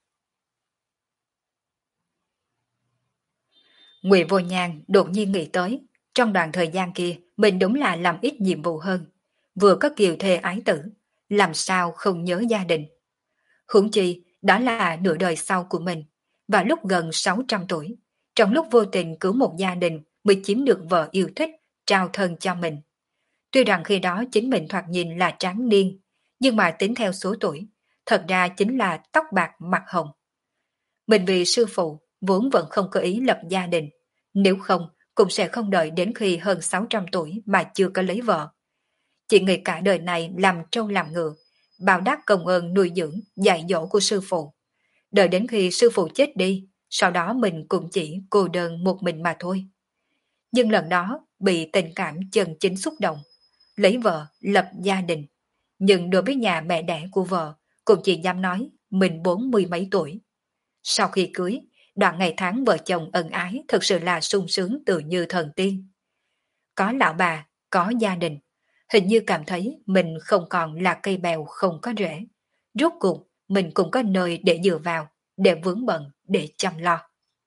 Ngụy Vô Nhan đột nhiên nghĩ tới, trong đoạn thời gian kia mình đúng là làm ít nhiệm vụ hơn, vừa có kiều thê ái tử, làm sao không nhớ gia đình. Huống chi, đó là nửa đời sau của mình, và lúc gần sáu trăm tuổi, trong lúc vô tình cứu một gia đình mới chiếm được vợ yêu thích, trao thân cho mình. Tuy rằng khi đó chính mình thoạt nhìn là tráng niên, nhưng mà tính theo số tuổi, thật ra chính là tóc bạc mặt hồng. Mình vì sư phụ vốn vẫn không có ý lập gia đình, nếu không cũng sẽ không đợi đến khi hơn sáu trăm tuổi mà chưa có lấy vợ. Chỉ nghĩ cả đời này làm trâu làm ngựa, báo đáp công ơn nuôi dưỡng, dạy dỗ của sư phụ. Đợi đến khi sư phụ chết đi, sau đó mình cũng chỉ cô đơn một mình mà thôi. Nhưng lần đó bị tình cảm chân chính xúc động, lấy vợ, lập gia đình. Nhưng đối với nhà mẹ đẻ của vợ, cũng chỉ dám nói mình bốn mươi mấy tuổi. Sau khi cưới, đoạn ngày tháng vợ chồng ân ái thực sự là sung sướng tự như thần tiên. Có lão bà, có gia đình, hình như cảm thấy mình không còn là cây bèo không có rễ. Rốt cuộc, mình cũng có nơi để dựa vào, để vướng bận, để chăm lo.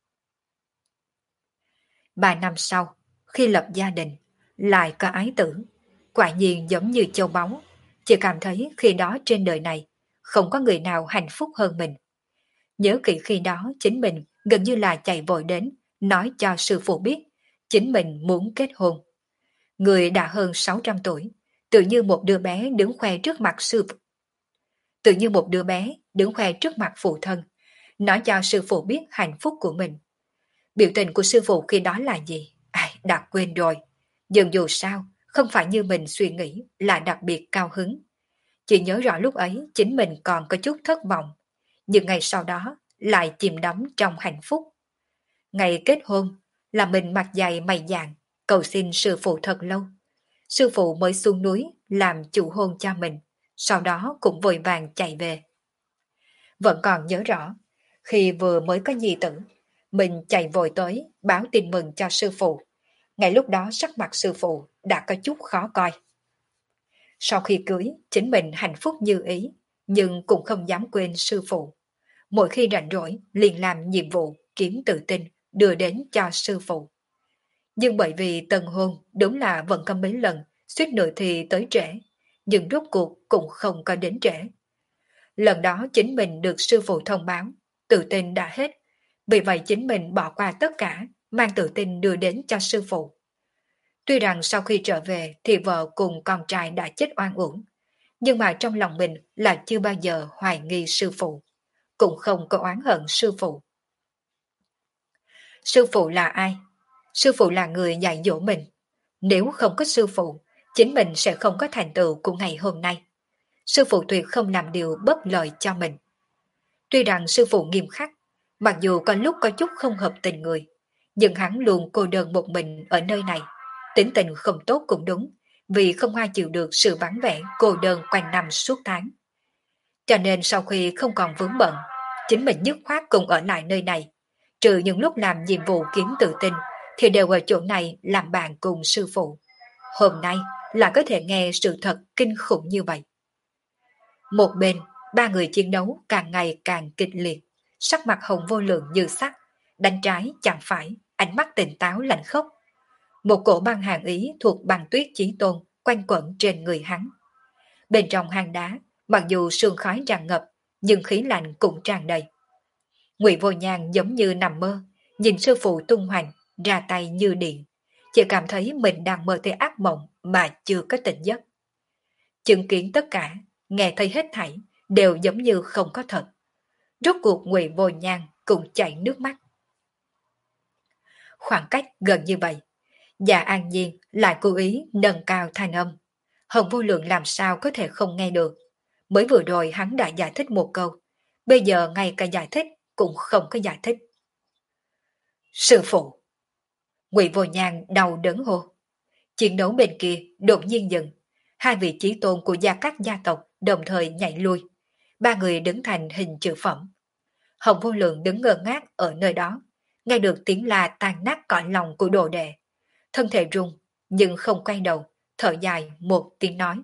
Ba năm sau, khi lập gia đình, lại có ái tử, quả nhiên giống như châu báu. Chỉ cảm thấy khi đó trên đời này, không có người nào hạnh phúc hơn mình. Nhớ kỹ khi đó chính mình gần như là chạy vội đến, nói cho sư phụ biết, chính mình muốn kết hôn. Người đã hơn sáu trăm tuổi, tự như một đứa bé đứng khoe trước mặt sư phụ. Tự như một đứa bé đứng khoe trước mặt phụ thân, nói cho sư phụ biết hạnh phúc của mình. Biểu tình của sư phụ khi đó là gì? Ai, đã quên rồi. Nhưng dù sao, không phải như mình suy nghĩ là đặc biệt cao hứng. Chỉ nhớ rõ lúc ấy chính mình còn có chút thất vọng. Nhưng ngày sau đó lại chìm đắm trong hạnh phúc. Ngày kết hôn là mình mặt dày mày dạn, cầu xin sư phụ thật lâu. Sư phụ mới xuống núi làm chủ hôn cho mình, sau đó cũng vội vàng chạy về. Vẫn còn nhớ rõ, khi vừa mới có nhi tử, mình chạy vội tới báo tin mừng cho sư phụ. Ngay lúc đó sắc mặt sư phụ đã có chút khó coi. Sau khi cưới, chính mình hạnh phúc như ý, nhưng cũng không dám quên sư phụ. Mỗi khi rảnh rỗi, liền làm nhiệm vụ kiếm tự tin đưa đến cho sư phụ. Nhưng bởi vì tân hôn đúng là vẫn có mấy lần suýt nữa thì tới trễ, nhưng rốt cuộc cũng không có đến trễ. Lần đó chính mình được sư phụ thông báo, tự tin đã hết, vì vậy chính mình bỏ qua tất cả, mang tự tin đưa đến cho sư phụ. Tuy rằng sau khi trở về thì vợ cùng con trai đã chết oan uổng, nhưng mà trong lòng mình là chưa bao giờ hoài nghi sư phụ, cũng không có oán hận sư phụ. Sư phụ là ai? Sư phụ là người dạy dỗ mình. Nếu không có sư phụ, chính mình sẽ không có thành tựu của ngày hôm nay. Sư phụ tuyệt không làm điều bất lợi cho mình. Tuy rằng sư phụ nghiêm khắc, mặc dù có lúc có chút không hợp tình người, nhưng hắn luôn cô đơn một mình ở nơi này. Tính tình không tốt cũng đúng, vì không ai chịu được sự vắng vẻ cô đơn quanh năm suốt tháng. Cho nên sau khi không còn vướng bận, chính mình dứt khoát cùng ở lại nơi này. Trừ những lúc làm nhiệm vụ kiếm tự tin, thì đều ở chỗ này làm bạn cùng sư phụ. Hôm nay là có thể nghe sự thật kinh khủng như vậy. Một bên, ba người chiến đấu càng ngày càng kịch liệt, sắc mặt hồng vô lượng như sắt, đánh trái chẳng phải, ánh mắt tỉnh táo lạnh khốc. Một cổ băng hàn ý thuộc băng tuyết chí tôn quanh quẩn trên người hắn. Bên trong hang đá, mặc dù sương khói tràn ngập, nhưng khí lạnh cũng tràn đầy. Ngụy Vô Nhan giống như nằm mơ, nhìn sư phụ tung hoành, ra tay như điện, chỉ cảm thấy mình đang mơ thấy ác mộng mà chưa có tỉnh giấc. Chứng kiến tất cả, nghe thấy hết thảy, đều giống như không có thật. Rốt cuộc Ngụy Vô Nhan cũng chảy nước mắt. Khoảng cách gần như vậy, Dạ An Nhiên lại cố ý nâng cao thanh âm. Hồng Vô Lượng làm sao có thể không nghe được. Mới vừa rồi hắn đã giải thích một câu, bây giờ ngay cả giải thích cũng không có giải thích. Sư phụ! Ngụy Vô Nhan đau đớn hô. Chiến đấu bên kia đột nhiên dừng. Hai vị chí tôn của gia các gia tộc đồng thời nhảy lui. Ba người đứng thành hình chữ phẩm. Hồng Vô Lượng đứng ngơ ngác ở nơi đó, nghe được tiếng la tan nát cõi lòng của đồ đệ. Thân thể rung, nhưng không quay đầu, thở dài một tiếng nói.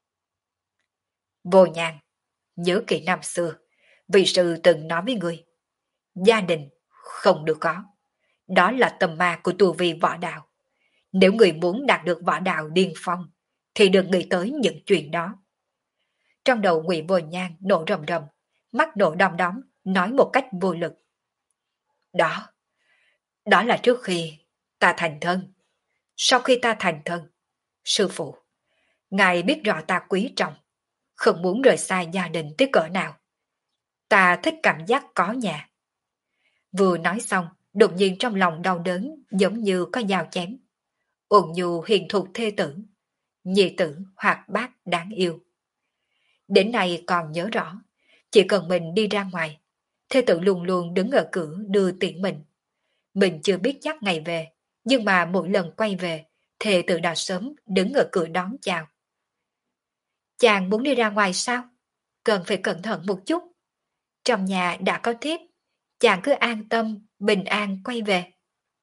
Vô Nhan, nhớ kỹ năm xưa, vị sư từng nói với người, gia đình không được có. Đó là tầm ma của tu vi võ đạo. Nếu người muốn đạt được võ đạo điên phong, thì đừng nghĩ tới những chuyện đó. Trong đầu Ngụy Vô Nhan nổ rầm rầm, mắt nổ đom đóm, nói một cách vô lực. Đó, đó là trước khi ta thành thân. Sau khi ta thành thân, sư phụ, ngài biết rõ ta quý trọng, không muốn rời xa gia đình tới cỡ nào. Ta thích cảm giác có nhà. Vừa nói xong, đột nhiên trong lòng đau đớn giống như có dao chém. Ôn nhu hiền thục thê tử, nhi tử hoạt bát đáng yêu. Đến nay còn nhớ rõ, chỉ cần mình đi ra ngoài, thê tử luôn luôn đứng ở cửa đưa tiễn mình. Mình chưa biết chắc ngày về, nhưng mà mỗi lần quay về, thê tử đã sớm đứng ở cửa đón chào. Chàng muốn đi ra ngoài sao? Cần phải cẩn thận một chút. Trong nhà đã có thiếp, chàng cứ an tâm, bình an quay về.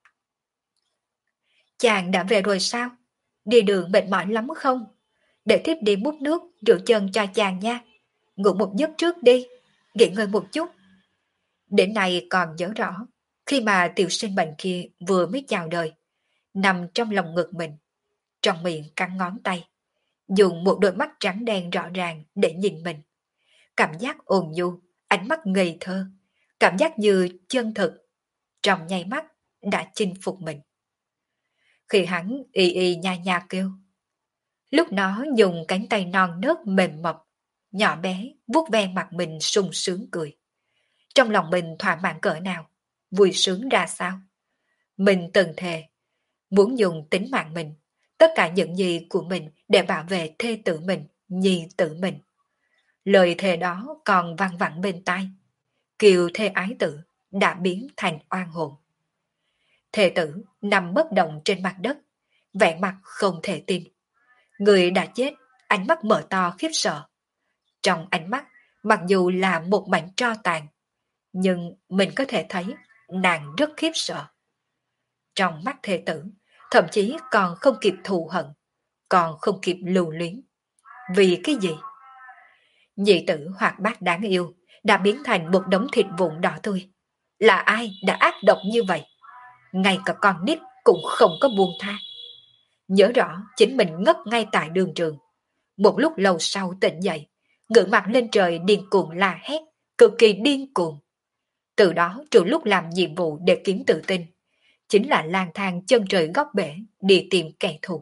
Chàng đã về rồi sao? Đi đường mệt mỏi lắm không? Để thiếp đi múc nước, rửa chân cho chàng nha. Ngủ một giấc trước đi, nghỉ ngơi một chút. Đến nay còn nhớ rõ, khi mà tiểu sinh bệnh kia vừa mới chào đời, nằm trong lòng ngực mình, trong miệng cắn ngón tay, dùng một đôi mắt trắng đen rõ ràng để nhìn mình. Cảm giác ôn nhu, ánh mắt ngây thơ, cảm giác như chân thực, trong nháy mắt đã chinh phục mình. Khi hắn y y nha nha kêu, lúc nó dùng cánh tay non nớt mềm mập, nhỏ bé vuốt ve mặt mình sung sướng cười. Trong lòng mình thỏa mãn cỡ nào, vui sướng ra sao. Mình từng thề, muốn dùng tính mạng mình, tất cả những gì của mình để bảo vệ thê tử mình, nhi tử mình. Lời thề đó còn vang vẳng bên tai. Kiều thê ái tử đã biến thành oan hồn. Thê tử nằm bất động trên mặt đất, vẻ mặt không thể tin. Người đã chết, ánh mắt mở to khiếp sợ. Trong ánh mắt, mặc dù là một mảnh tro tàn, nhưng mình có thể thấy nàng rất khiếp sợ. Trong mắt thê tử, thậm chí còn không kịp thù hận, còn không kịp lưu luyến. Vì cái gì? Nhị tử hoạt bát đáng yêu đã biến thành một đống thịt vụn đỏ tươi. Là ai đã ác độc như vậy? Ngay cả con nít cũng không có buông tha. Nhớ rõ chính mình ngất ngay tại đường trường. Một lúc lâu sau tỉnh dậy, ngửa mặt lên trời điên cuồng la hét, cực kỳ điên cuồng. Từ đó trừ lúc làm nhiệm vụ để kiếm tự tin, chính là lang thang chân trời góc bể đi tìm kẻ thù.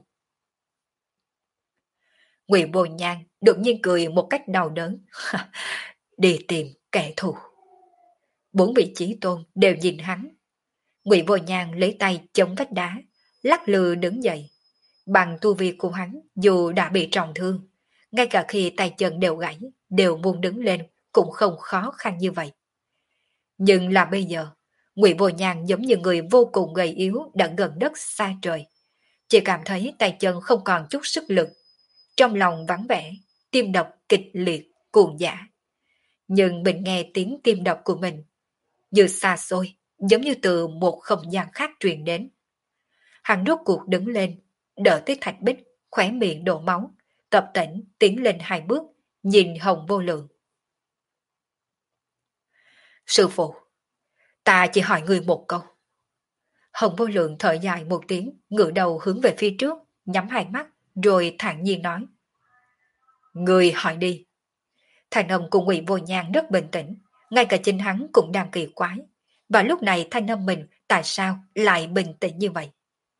Ngụy Vô Nhan đột nhiên cười một cách đau đớn. Đi tìm kẻ thù. Bốn vị chí tôn đều nhìn hắn. Ngụy Vô Nhan lấy tay chống vách đá, lắc lư đứng dậy. Bằng tu vi của hắn dù đã bị trọng thương, ngay cả khi tay chân đều gãy, đều muốn đứng lên cũng không khó khăn như vậy. Nhưng là bây giờ, Ngụy Vô Nhan giống như người vô cùng gầy yếu đã gần đất xa trời. Chỉ cảm thấy tay chân không còn chút sức lực. Trong lòng vắng vẻ, tim đập kịch liệt, cuồng dã. Nhưng mình nghe tiếng tim đập của mình, như xa xôi, giống như từ một không gian khác truyền đến. Hắn rốt cuộc đứng lên, đỡ tới Thạch Bích, khóe miệng đổ máu, tập tỉnh tiến lên hai bước, nhìn Hồng Vô Lượng. Sư phụ, ta chỉ hỏi người một câu. Hồng Vô Lượng thở dài một tiếng, ngửa đầu hướng về phía trước, nhắm hai mắt, rồi thản nhiên nói. Người hỏi đi. Thanh âm của Ngụy Vô Nhan rất bình tĩnh, ngay cả chính hắn cũng đang kỳ quái. Và lúc này thanh âm mình tại sao lại bình tĩnh như vậy?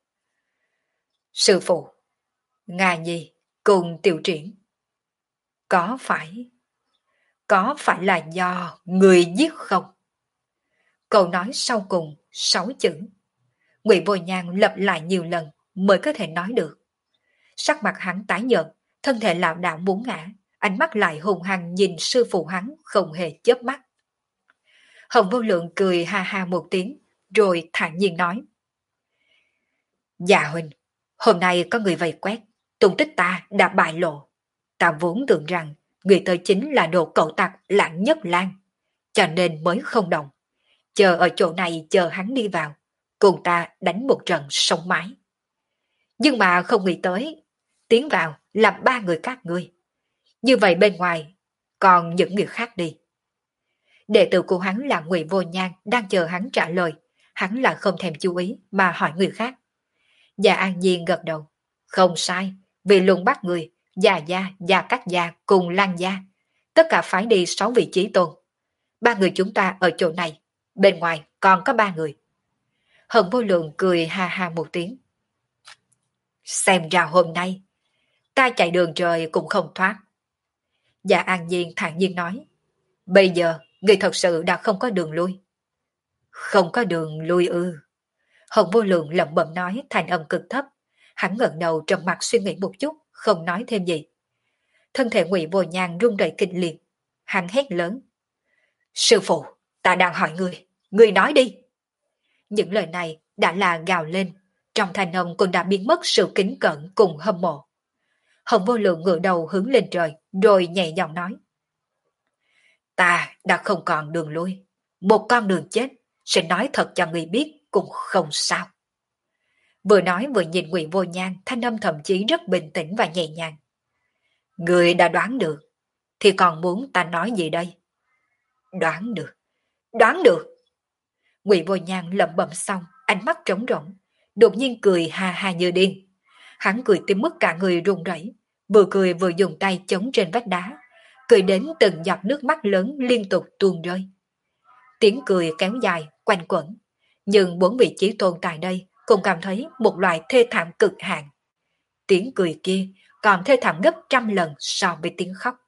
Sư phụ, Nga Nhi cùng Tiểu Triển, có phải có phải là do người giết không? Câu nói sau cùng, sáu chữ. Ngụy Vô Nhan lặp lại nhiều lần mới có thể nói được. Sắc mặt hắn tái nhợt, thân thể lảo đảo muốn ngã, ánh mắt lại hùng hăng nhìn sư phụ hắn không hề chớp mắt. Hồng Vô Lượng cười ha ha một tiếng, rồi thản nhiên nói. Dạ huynh, hôm nay có người vây quét, tung tích ta đã bại lộ. Ta vốn tưởng rằng người tới chính là đồ cậu tặc Lãng Nhất Lang, cho nên mới không động. Chờ ở chỗ này chờ hắn đi vào, cùng ta đánh một trận sống mái. Nhưng mà không nghĩ tới, tiến vào là ba người các ngươi. Như vậy bên ngoài, còn những người khác đi. Đệ tử của hắn là Ngụy Vô Nhan đang chờ hắn trả lời, hắn là không thèm chú ý mà hỏi người khác. Gia An Nhiên gật đầu. Không sai, vì luôn bắt người, Gia Gia, Gia Cát Gia cùng Lan Gia. Tất cả phải đi sáu vị trí tôn. Ba người chúng ta ở chỗ này, bên ngoài còn có ba người. Hận Vô Lượng cười ha ha một tiếng. Xem ra hôm nay, ta chạy đường trời cũng không thoát. Gia An Nhiên thản nhiên nói. Bây giờ, người thật sự đã không có đường lui. Không có đường lui ư. Hồng Vô Lượng lẩm bẩm nói thành âm cực thấp. Hắn ngẩng đầu trầm mặt suy nghĩ một chút, không nói thêm gì. Thân thể Ngụy Vô Nhan run rẩy kịch liệt. Hắn hét lớn. Sư phụ, ta đang hỏi ngươi, ngươi nói đi. Những lời này đã là gào lên, trong thanh âm cũng đã biến mất sự kính cẩn cùng hâm mộ. Hồng Vô Lượng ngửa đầu hướng lên trời, rồi nhẹ giọng nói. Ta đã không còn đường lui. Một con đường chết, sẽ nói thật cho người biết cũng không sao. Vừa nói vừa nhìn Ngụy Vô Nhan, thanh âm thậm chí rất bình tĩnh và nhẹ nhàng. Người đã đoán được, thì còn muốn ta nói gì đây? Đoán được, đoán được. Ngụy Vô Nhan lẩm bẩm xong, ánh mắt trống rỗng, đột nhiên cười ha ha như điên. Hắn cười tới mức cả người run rẩy, vừa cười vừa dùng tay chống trên vách đá, cười đến từng giọt nước mắt lớn liên tục tuôn rơi. Tiếng cười kéo dài, quanh quẩn, nhưng bốn vị chí tôn tại đây cũng cảm thấy một loại thê thảm cực hạn. Tiếng cười kia còn thê thảm gấp trăm lần so với tiếng khóc.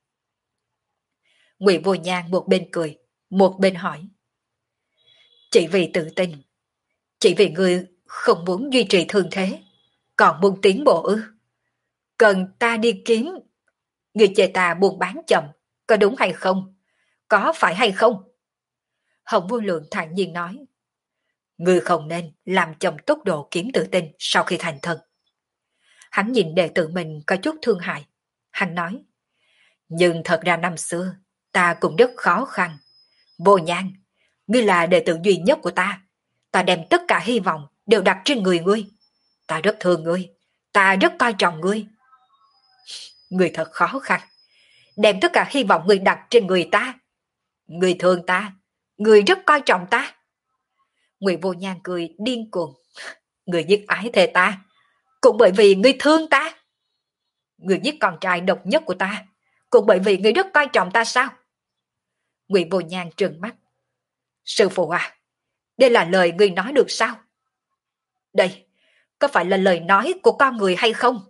Ngụy Vô Nhan một bên cười, một bên hỏi. Chỉ vì tự tin, chỉ vì người không muốn duy trì thương thế, còn muốn tiến bộ ư? Cần ta đi kiếm? Người chê ta buôn bán chậm, có đúng hay không? Có phải hay không? Hồng Vô Lượng thản nhiên nói. Người không nên làm chậm tốc độ kiếm tự tin sau khi thành thân. Hắn nhìn đệ tử mình có chút thương hại. Hắn nói. Nhưng thật ra năm xưa, ta cũng rất khó khăn. Vô Nhan, ngươi là đệ tử duy nhất của ta. Ta đem tất cả hy vọng đều đặt trên người ngươi. Ta rất thương ngươi. Ta rất coi trọng ngươi. Ngươi thật khó khăn. Đem tất cả hy vọng ngươi đặt trên người ta. Ngươi thương ta. Ngươi rất coi trọng ta. Ngụy Vô Nhan cười điên cuồng. Ngươi giết ái thề ta. Cũng bởi vì ngươi thương ta. Ngươi giết con trai độc nhất của ta. Cũng bởi vì ngươi rất coi trọng ta sao? Ngụy Vô Nhan trừng mắt. Sư phụ à, đây là lời ngươi nói được sao? Đây, có phải là lời nói của con người hay không?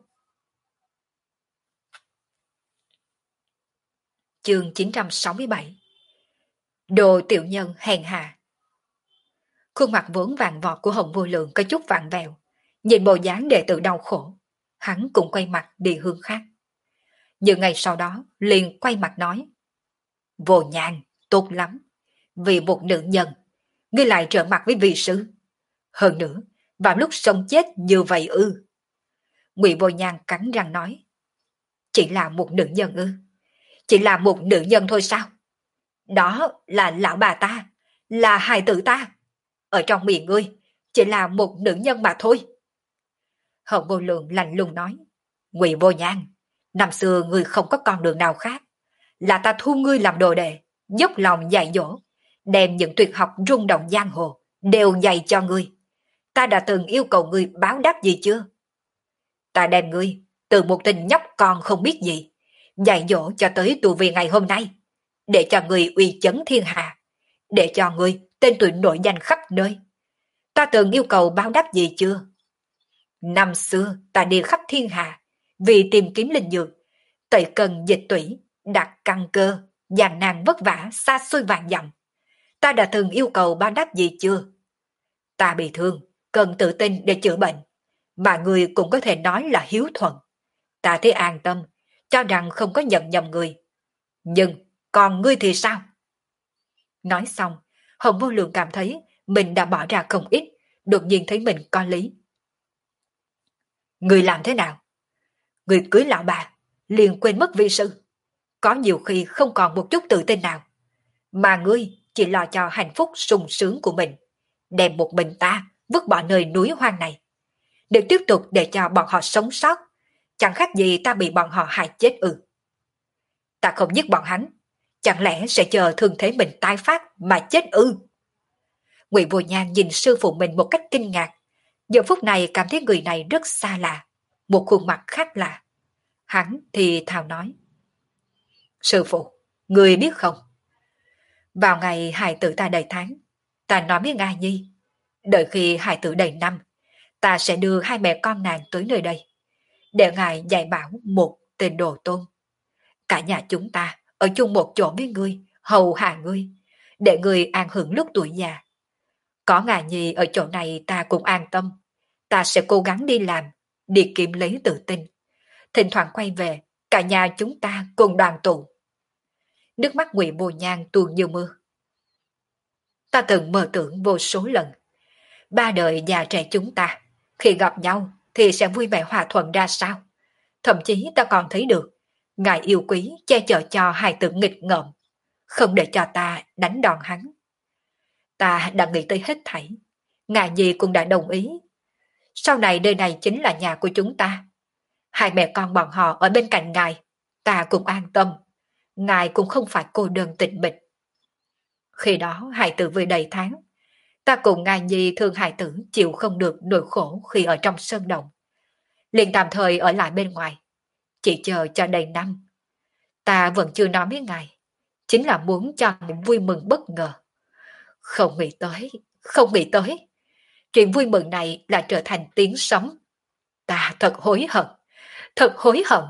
Chương chín trăm sáu mươi bảy. Đồ tiểu nhân hèn hạ. Khuôn mặt vốn vàng vọt của Hồng Vô Lượng có chút vặn vẹo, nhìn bộ dáng đệ tử đau khổ, hắn cũng quay mặt đi hướng khác. Nhưng ngày sau đó liền quay mặt nói. Vô Nhan, tốt lắm. Vì một nữ nhân, ngươi lại trở mặt với vị sư. Hơn nữa, vào lúc sống chết như vậy ư? Ngụy Vô Nhan cắn răng nói. Chỉ là một nữ nhân ư? Chỉ là một nữ nhân thôi sao? Đó là lão bà ta, là hài tử ta. Ở trong miệng ngươi, chỉ là một nữ nhân mà thôi. Hồng Vô Lượng lạnh lùng nói. Ngụy Vô Nhan, năm xưa ngươi không có con đường nào khác. Là ta thu ngươi làm đồ đệ, dốc lòng dạy dỗ, đem những tuyệt học rung động giang hồ, đều dạy cho ngươi. Ta đã từng yêu cầu ngươi báo đáp gì chưa? Ta đem ngươi, từ một tên nhóc con không biết gì, dạy dỗ cho tới tù vì ngày hôm nay, để cho ngươi uy chấn thiên hạ, để cho ngươi tên tuổi nổi danh khắp nơi. Ta từng yêu cầu báo đáp gì chưa? Năm xưa ta đi khắp thiên hạ, vì tìm kiếm linh dược, tẩy cần dịch tủy, đặt căn cơ, gian nan vất vả xa xôi vạn dặm. Ta đã từng yêu cầu báo đáp gì chưa? Ta bị thương, cần tự tin để chữa bệnh, mà người cũng có thể nói là hiếu thuận. Ta thấy an tâm, cho rằng không có nhận nhầm người. Nhưng, còn ngươi thì sao? Nói xong, Hồng Vô Lượng cảm thấy mình đã bỏ ra không ít, đột nhiên thấy mình có lý. Ngươi làm thế nào? Ngươi cưới lão bà, liền quên mất vi sư. Có nhiều khi không còn một chút tự tin nào. Mà ngươi chỉ lo cho hạnh phúc sung sướng của mình, đem một mình ta vứt bỏ nơi núi hoang này. Để tiếp tục để cho bọn họ sống sót, chẳng khác gì ta bị bọn họ hại chết ư. Ta không giết bọn hắn, chẳng lẽ sẽ chờ thương thế mình tái phát mà chết ư? Ngụy Vô Nhan nhìn sư phụ mình một cách kinh ngạc, giờ phút này cảm thấy người này rất xa lạ, một khuôn mặt khác lạ. Hắn thì thào nói: Sư phụ, người biết không? Vào ngày hài tử ta đầy tháng, ta nói với Nga Nhi, đợi khi hài tử đầy năm, ta sẽ đưa hai mẹ con nàng tới nơi đây, để ngài dạy bảo một tên đồ tôn. Cả nhà chúng ta ở chung một chỗ với ngươi, hầu hạ ngươi, để ngươi an hưởng lúc tuổi già. Có Nga Nhi ở chỗ này ta cũng an tâm. Ta sẽ cố gắng đi làm, đi kiếm lấy tự tin. Thỉnh thoảng quay về, cả nhà chúng ta cùng đoàn tụ. Nước mắt Ngụy Vô Nhan tuôn như mưa. Ta từng mơ tưởng vô số lần, ba đời già trẻ chúng ta, khi gặp nhau thì sẽ vui vẻ hòa thuận ra sao. Thậm chí ta còn thấy được, ngài yêu quý che chở cho hài tử nghịch ngợm, không để cho ta đánh đòn hắn. Ta đã nghĩ tới hết thảy, ngài Nhi cũng đã đồng ý. Sau này nơi này chính là nhà của chúng ta. Hai mẹ con bọn họ ở bên cạnh ngài, ta cũng an tâm. Ngài cũng không phải cô đơn tịch mịch. Khi đó hài tử vừa đầy tháng, ta cùng ngài Nhi thương hài tử chịu không được nỗi khổ khi ở trong sơn động, liền tạm thời ở lại bên ngoài, chỉ chờ cho đầy năm. Ta vẫn chưa nói với ngài, chính là muốn cho ngài vui mừng bất ngờ. Không nghĩ tới, không nghĩ tới, chuyện vui mừng này lại trở thành tiếng sấm. Ta thật hối hận, thật hối hận.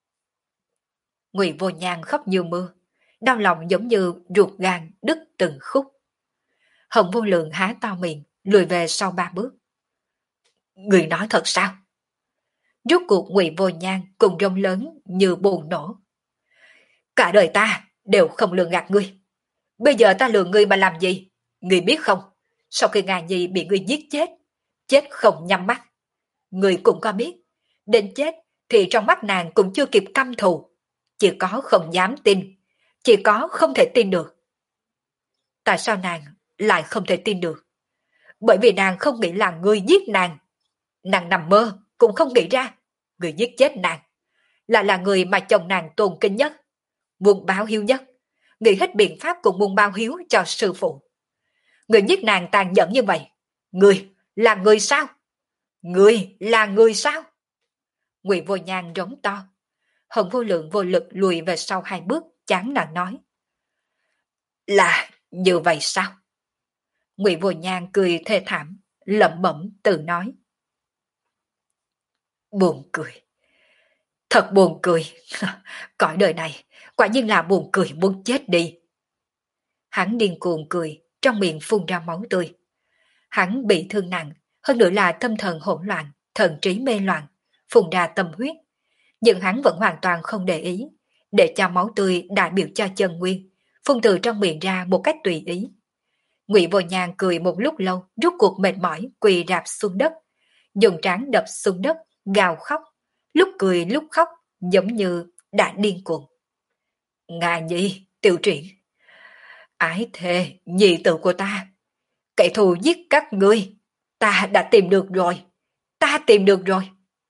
Ngụy Vô Nhan khóc như mưa, đau lòng giống như ruột gan đứt từng khúc. Hồng Vô Lượng há to miệng, lùi về sau ba bước. Người nói thật sao? Rốt cuộc Ngụy Vô Nhan cùng rông lớn như bùng nổ. Cả đời ta đều không lừa gạt ngươi. Bây giờ ta lừa ngươi mà làm gì? Ngươi biết không? Sau khi Nga Nhi bị ngươi giết chết, chết không nhắm mắt. Ngươi cũng có biết, đến chết thì trong mắt nàng cũng chưa kịp căm thù. Chỉ có không dám tin, chỉ có không thể tin được. Tại sao nàng lại không thể tin được? Bởi vì nàng không nghĩ là ngươi giết nàng. Nàng nằm mơ cũng không nghĩ ra người giết chết nàng là là người mà chồng nàng tôn kính nhất, muốn báo hiếu nhất, nghĩ hết biện pháp cùng muốn báo hiếu cho sư phụ. Người giết nàng tàn nhẫn như vậy, người là người sao? Người là người sao? Ngụy Vô Nhan rống to. Hồng Vô Lượng vô lực lùi về sau hai bước, chán nản nói: Là như vậy sao? Ngụy Vô Nhan cười thê thảm, lẩm bẩm tự nói: Buồn cười, thật buồn cười. Cõi đời này quả nhiên là buồn cười muốn chết đi. Hắn điên cuồng cười, trong miệng phun ra máu tươi. Hắn bị thương nặng, hơn nữa là tâm thần hỗn loạn, thần trí mê loạn, phun ra tâm huyết. Nhưng hắn vẫn hoàn toàn không để ý, để cho máu tươi đại biểu cho chân nguyên, phun từ trong miệng ra một cách tùy ý. Ngụy Vô Nhan cười một lúc lâu, rút cuộc mệt mỏi quỳ rạp xuống đất, dùng trán đập xuống đất, gào khóc, lúc cười lúc khóc, giống như đã điên cuồng. Nga Nhi, Tiểu Truyện, ái thề, nhị tử của ta, kẻ thù giết các ngươi, ta đã tìm được rồi, ta tìm được rồi.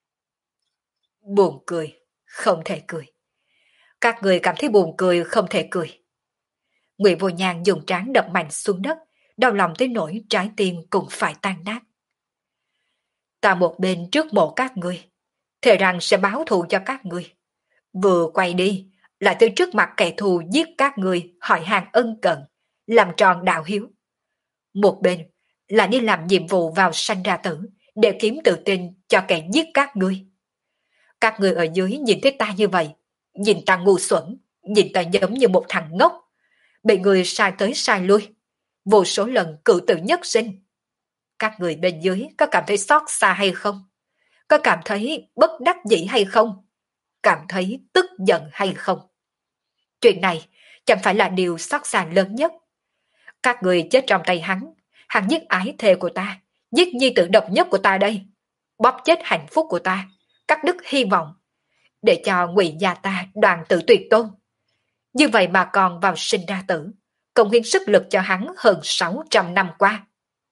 Buồn cười, không thể cười. Các người cảm thấy buồn cười, không thể cười. Ngụy Vô Nhan dùng trán đập mạnh xuống đất, đau lòng tới nỗi trái tim cũng phải tan nát. Ta một bên trước mộ các ngươi, thề rằng sẽ báo thù cho các ngươi. Vừa quay đi, lại tới trước mặt kẻ thù giết các ngươi, hỏi hàng ân cần, làm tròn đạo hiếu. Một bên là đi làm nhiệm vụ vào sanh ra tử, để kiếm tự tin cho kẻ giết các ngươi. Các ngươi ở dưới nhìn thấy ta như vậy, nhìn ta ngu xuẩn, nhìn ta giống như một thằng ngốc, bị người sai tới sai lui, vô số lần cự tử nhất sinh. Các người bên dưới có cảm thấy xót xa hay không? Có cảm thấy bất đắc dĩ hay không? Cảm thấy tức giận hay không? Chuyện này chẳng phải là điều xót xa lớn nhất. Các người chết trong tay hắn, hắn giết ái thề của ta, giết nhi tử độc nhất của ta đây, bóp chết hạnh phúc của ta, cắt đứt hy vọng, để cho Ngụy gia ta đoàn tử tuyệt tôn. Như vậy mà còn vào sinh ra tử, cống hiến sức lực cho hắn hơn sáu trăm năm qua.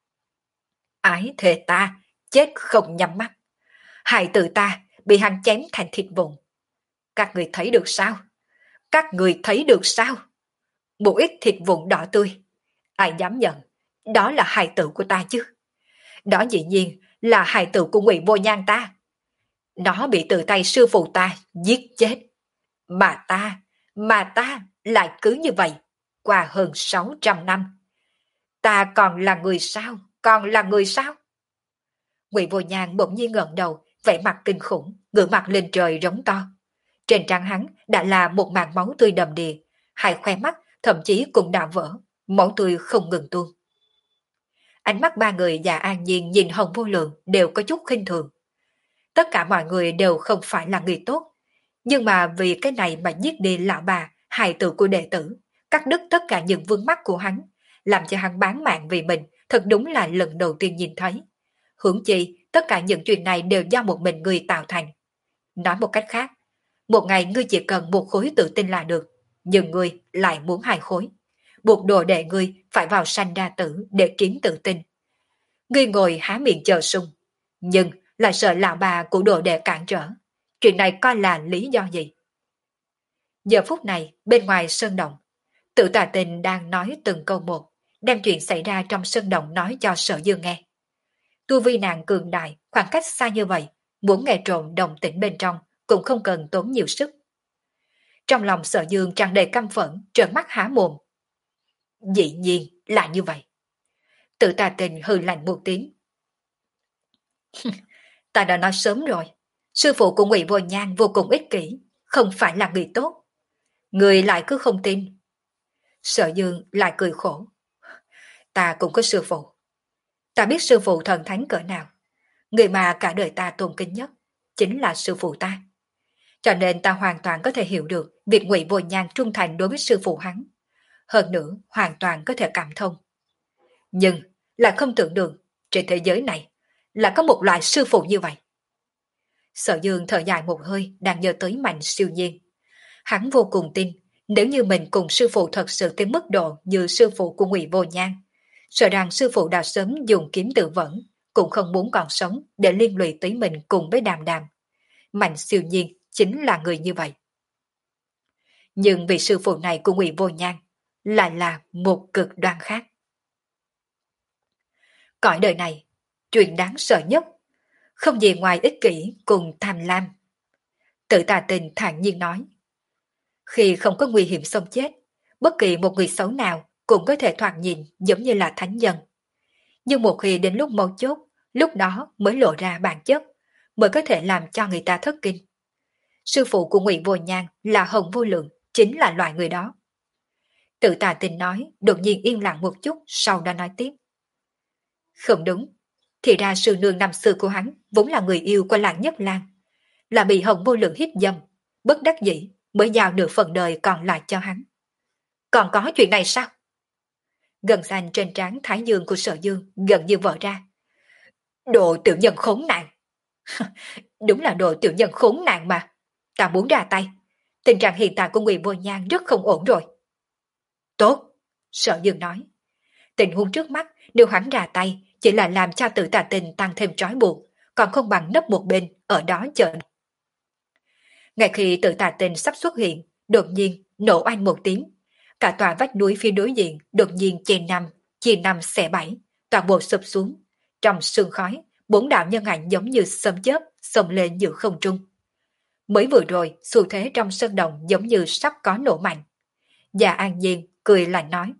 Ái thề ta chết không nhắm mắt, hài tử ta bị hắn chém thành thịt vụn. Các người thấy được sao? Các người thấy được sao? Một ít thịt vụn đỏ tươi, ai dám nhận đó là hài tử của ta chứ? Đó dĩ nhiên là hài tử của Ngụy Vô Nhan ta. Nó bị từ tay sư phụ ta giết chết. Mà ta, mà ta lại cứ như vậy, qua hơn sáu trăm năm. Ta còn là người sao? Còn là người sao? Ngụy Vô Nhan bỗng nhiên ngẩng đầu, vẻ mặt kinh khủng, ngửa mặt lên trời rống to. Trên trán hắn đã là một mảng máu tươi đầm đìa, hai khoe mắt thậm chí cũng đã vỡ, máu tươi không ngừng tuôn. Ánh mắt ba người và An Nhiên nhìn Hồng Vô Lượng đều có chút khinh thường. Tất cả mọi người đều không phải là người tốt, nhưng mà vì cái này mà giết đi lão bà, hài tử của đệ tử, cắt đứt tất cả những vương mắc của hắn, làm cho hắn bán mạng vì mình, thật đúng là lần đầu tiên nhìn thấy. Huống chi, tất cả những chuyện này đều do một mình ngươi tạo thành. Nói một cách khác, một ngày ngươi chỉ cần một khối tự tin là được, nhưng ngươi lại muốn hai khối. Buộc đồ đệ ngươi phải vào sanh ra tử để kiếm tự tin. Ngươi ngồi há miệng chờ sung, nhưng lại sợ lão bà của đồ đệ cản trở. Chuyện này coi là lý do gì? Giờ phút này, bên ngoài sơn động, Tự Tà Tình đang nói từng câu một, đem chuyện xảy ra trong sơn động nói cho Sở Dương nghe. Tu vi nàng cường đại, khoảng cách xa như vậy, muốn nghe trộm đồng tĩnh bên trong cũng không cần tốn nhiều sức. Trong lòng Sở Dương tràn đầy căm phẫn, trợn mắt há mồm. Dĩ nhiên là như vậy. Tự Tà Tình hừ lạnh một tiếng. Ta đã nói sớm rồi, sư phụ của Ngụy Vô Nhan vô cùng ích kỷ, không phải là người tốt. Người lại cứ không tin. Sở Dương lại cười khổ. Ta cũng có sư phụ. Ta biết sư phụ thần thánh cỡ nào. Người mà cả đời ta tôn kính nhất chính là sư phụ ta. Cho nên ta hoàn toàn có thể hiểu được việc Ngụy Vô Nhan trung thành đối với sư phụ hắn. Hơn nữa, hoàn toàn có thể cảm thông. Nhưng lại không tưởng được trên thế giới này là có một loại sư phụ như vậy. Sở Dương thở dài một hơi, đang nhớ tới Mạnh Siêu Nhiên. Hắn vô cùng tin, nếu như mình cùng sư phụ thật sự tới mức độ như sư phụ của Ngụy Vô Nhan, sợ rằng sư phụ đã sớm dùng kiếm tự vẫn, cũng không muốn còn sống để liên lụy tới mình cùng với Đàm Đàm. Mạnh Siêu Nhiên chính là người như vậy. Nhưng vì sư phụ này của Ngụy Vô Nhan lại là một cực đoan khác. Cõi đời này, chuyện đáng sợ nhất không gì ngoài ích kỷ cùng tham lam. Tự Tà Tình thản nhiên nói. Khi không có nguy hiểm sống chết, bất kỳ một người xấu nào cũng có thể thoạt nhìn giống như là thánh nhân. Nhưng một khi đến lúc mấu chốt, lúc đó mới lộ ra bản chất, mới có thể làm cho người ta thất kinh. Sư phụ của Ngụy Vô Nhan là Hồng Vô Lượng, chính là loại người đó. Tự Tà Tình nói, đột nhiên yên lặng một chút, sau đó nói tiếp. Không đúng, thì ra sư nương năm xưa của hắn vốn là người yêu của Lạc Nhất Lang, là bị Hồng Vô Lượng hiếp dâm, bất đắc dĩ mới giao nửa phần đời còn lại cho hắn. Còn có chuyện này sao? Gần xanh trên trán thái dương của Sở Dương gần như vỡ ra. Đồ tiểu nhân khốn nạn. Đúng là đồ tiểu nhân khốn nạn mà. Ta muốn ra tay. Tình trạng hiện tại của Ngụy Vô Nhan rất không ổn rồi. Tốt, Sở Dương nói. Tình huống trước mắt nếu hắn ra tay chỉ là làm cho Tự Tà Tình tăng thêm trói buộc, còn không bằng nấp một bên ở đó chờ. Ngay khi Tự Tà Tình sắp xuất hiện, đột nhiên nổ oanh một tiếng, cả tòa vách núi phía đối diện đột nhiên chia năm, chia năm xẻ bảy, toàn bộ sụp xuống. Trong sương khói, bốn đạo nhân ảnh giống như sấm chớp xông lên giữa không trung. Mới vừa rồi, xu thế trong sơn động giống như sắp có nổ mạnh. Và An Nhiên cười lạnh nói.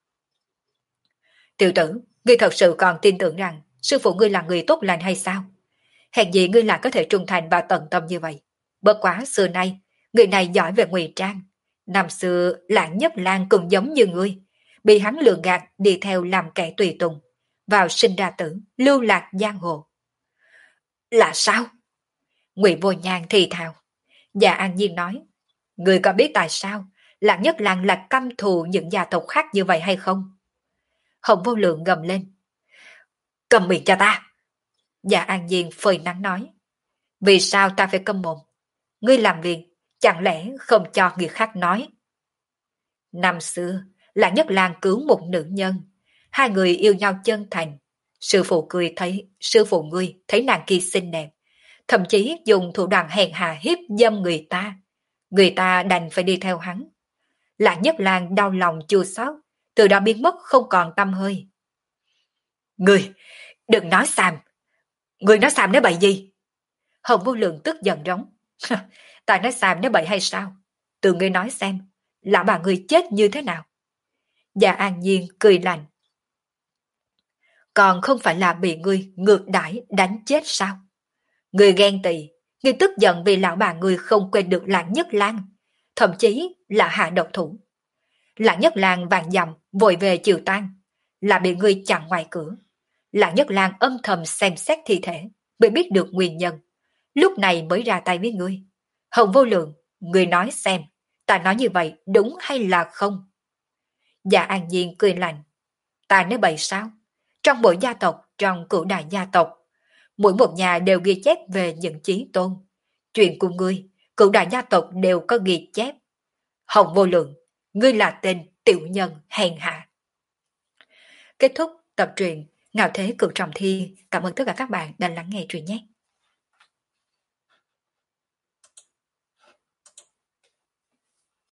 Tiểu tử, ngươi thật sự còn tin tưởng rằng sư phụ ngươi là người tốt lành hay sao? Hèn gì ngươi lại có thể trung thành và tận tâm như vậy? Bất quá xưa nay, người này giỏi về ngụy trang, Năm xưa Lãng Nhất Lang cũng giống như ngươi, bị hắn lừa gạt đi theo làm kẻ tùy tùng, vào sinh ra tử, lưu lạc giang hồ. Là sao? Ngụy Vô Nhàn thì thào. Dạ An Nhiên nói, ngươi có biết tại sao Lãng Nhất Lang là căm thù những gia tộc khác như vậy hay không? Hồng Vô Lượng gầm lên. Cầm miệng cho ta. Dạ An Nhiên phơi nắng nói. Vì sao ta phải câm mồm? Ngươi làm việc, chẳng lẽ không cho người khác nói? Năm xưa, Lãng Nhất Lang cứu một nữ nhân. Hai người yêu nhau chân thành. Sư phụ cười thấy, sư phụ ngươi thấy nàng kia xinh đẹp. Thậm chí dùng thủ đoạn hèn hạ hiếp dâm người ta. Người ta đành phải đi theo hắn. Lãng Nhất Lang đau lòng chua xót, từ đó biến mất không còn tăm hơi. Ngươi, đừng nói xàm. Ngươi nói xàm nói bậy gì? Hồng Vô Lượng tức giận rống. Ta nói xàm nói bậy hay sao? Từ ngươi nói xem, lão bà ngươi chết như thế nào? Dạ An Nhiên cười lạnh. Còn không phải là bị ngươi ngược đãi đánh chết sao? Ngươi ghen tị, ngươi tức giận vì lão bà ngươi không quên được Lãng Nhất Lang, thậm chí là hạ độc thủ. Lãng Nhất Lang vàng dầm vội về chiều tan, là bị ngươi chặn ngoài cửa. Lãng Nhất Lang âm thầm xem xét thi thể, mới biết được nguyên nhân, lúc này mới ra tay với ngươi. Hồng Vô Lượng, ngươi nói xem, ta nói như vậy đúng hay là không? Dạ An Nhiên cười lạnh. Ta nói bậy sao? Trong mỗi gia tộc, trong cửu đại gia tộc, mỗi một nhà đều ghi chép về những chí tôn. Chuyện của ngươi, cửu đại gia tộc đều có ghi chép. Hồng Vô Lượng, ngươi là tên tiểu nhân hèn hạ. Kết thúc tập truyện Ngạo Thế Cửu Trọng Thi. Cảm ơn tất cả các bạn đã lắng nghe truyện nhé.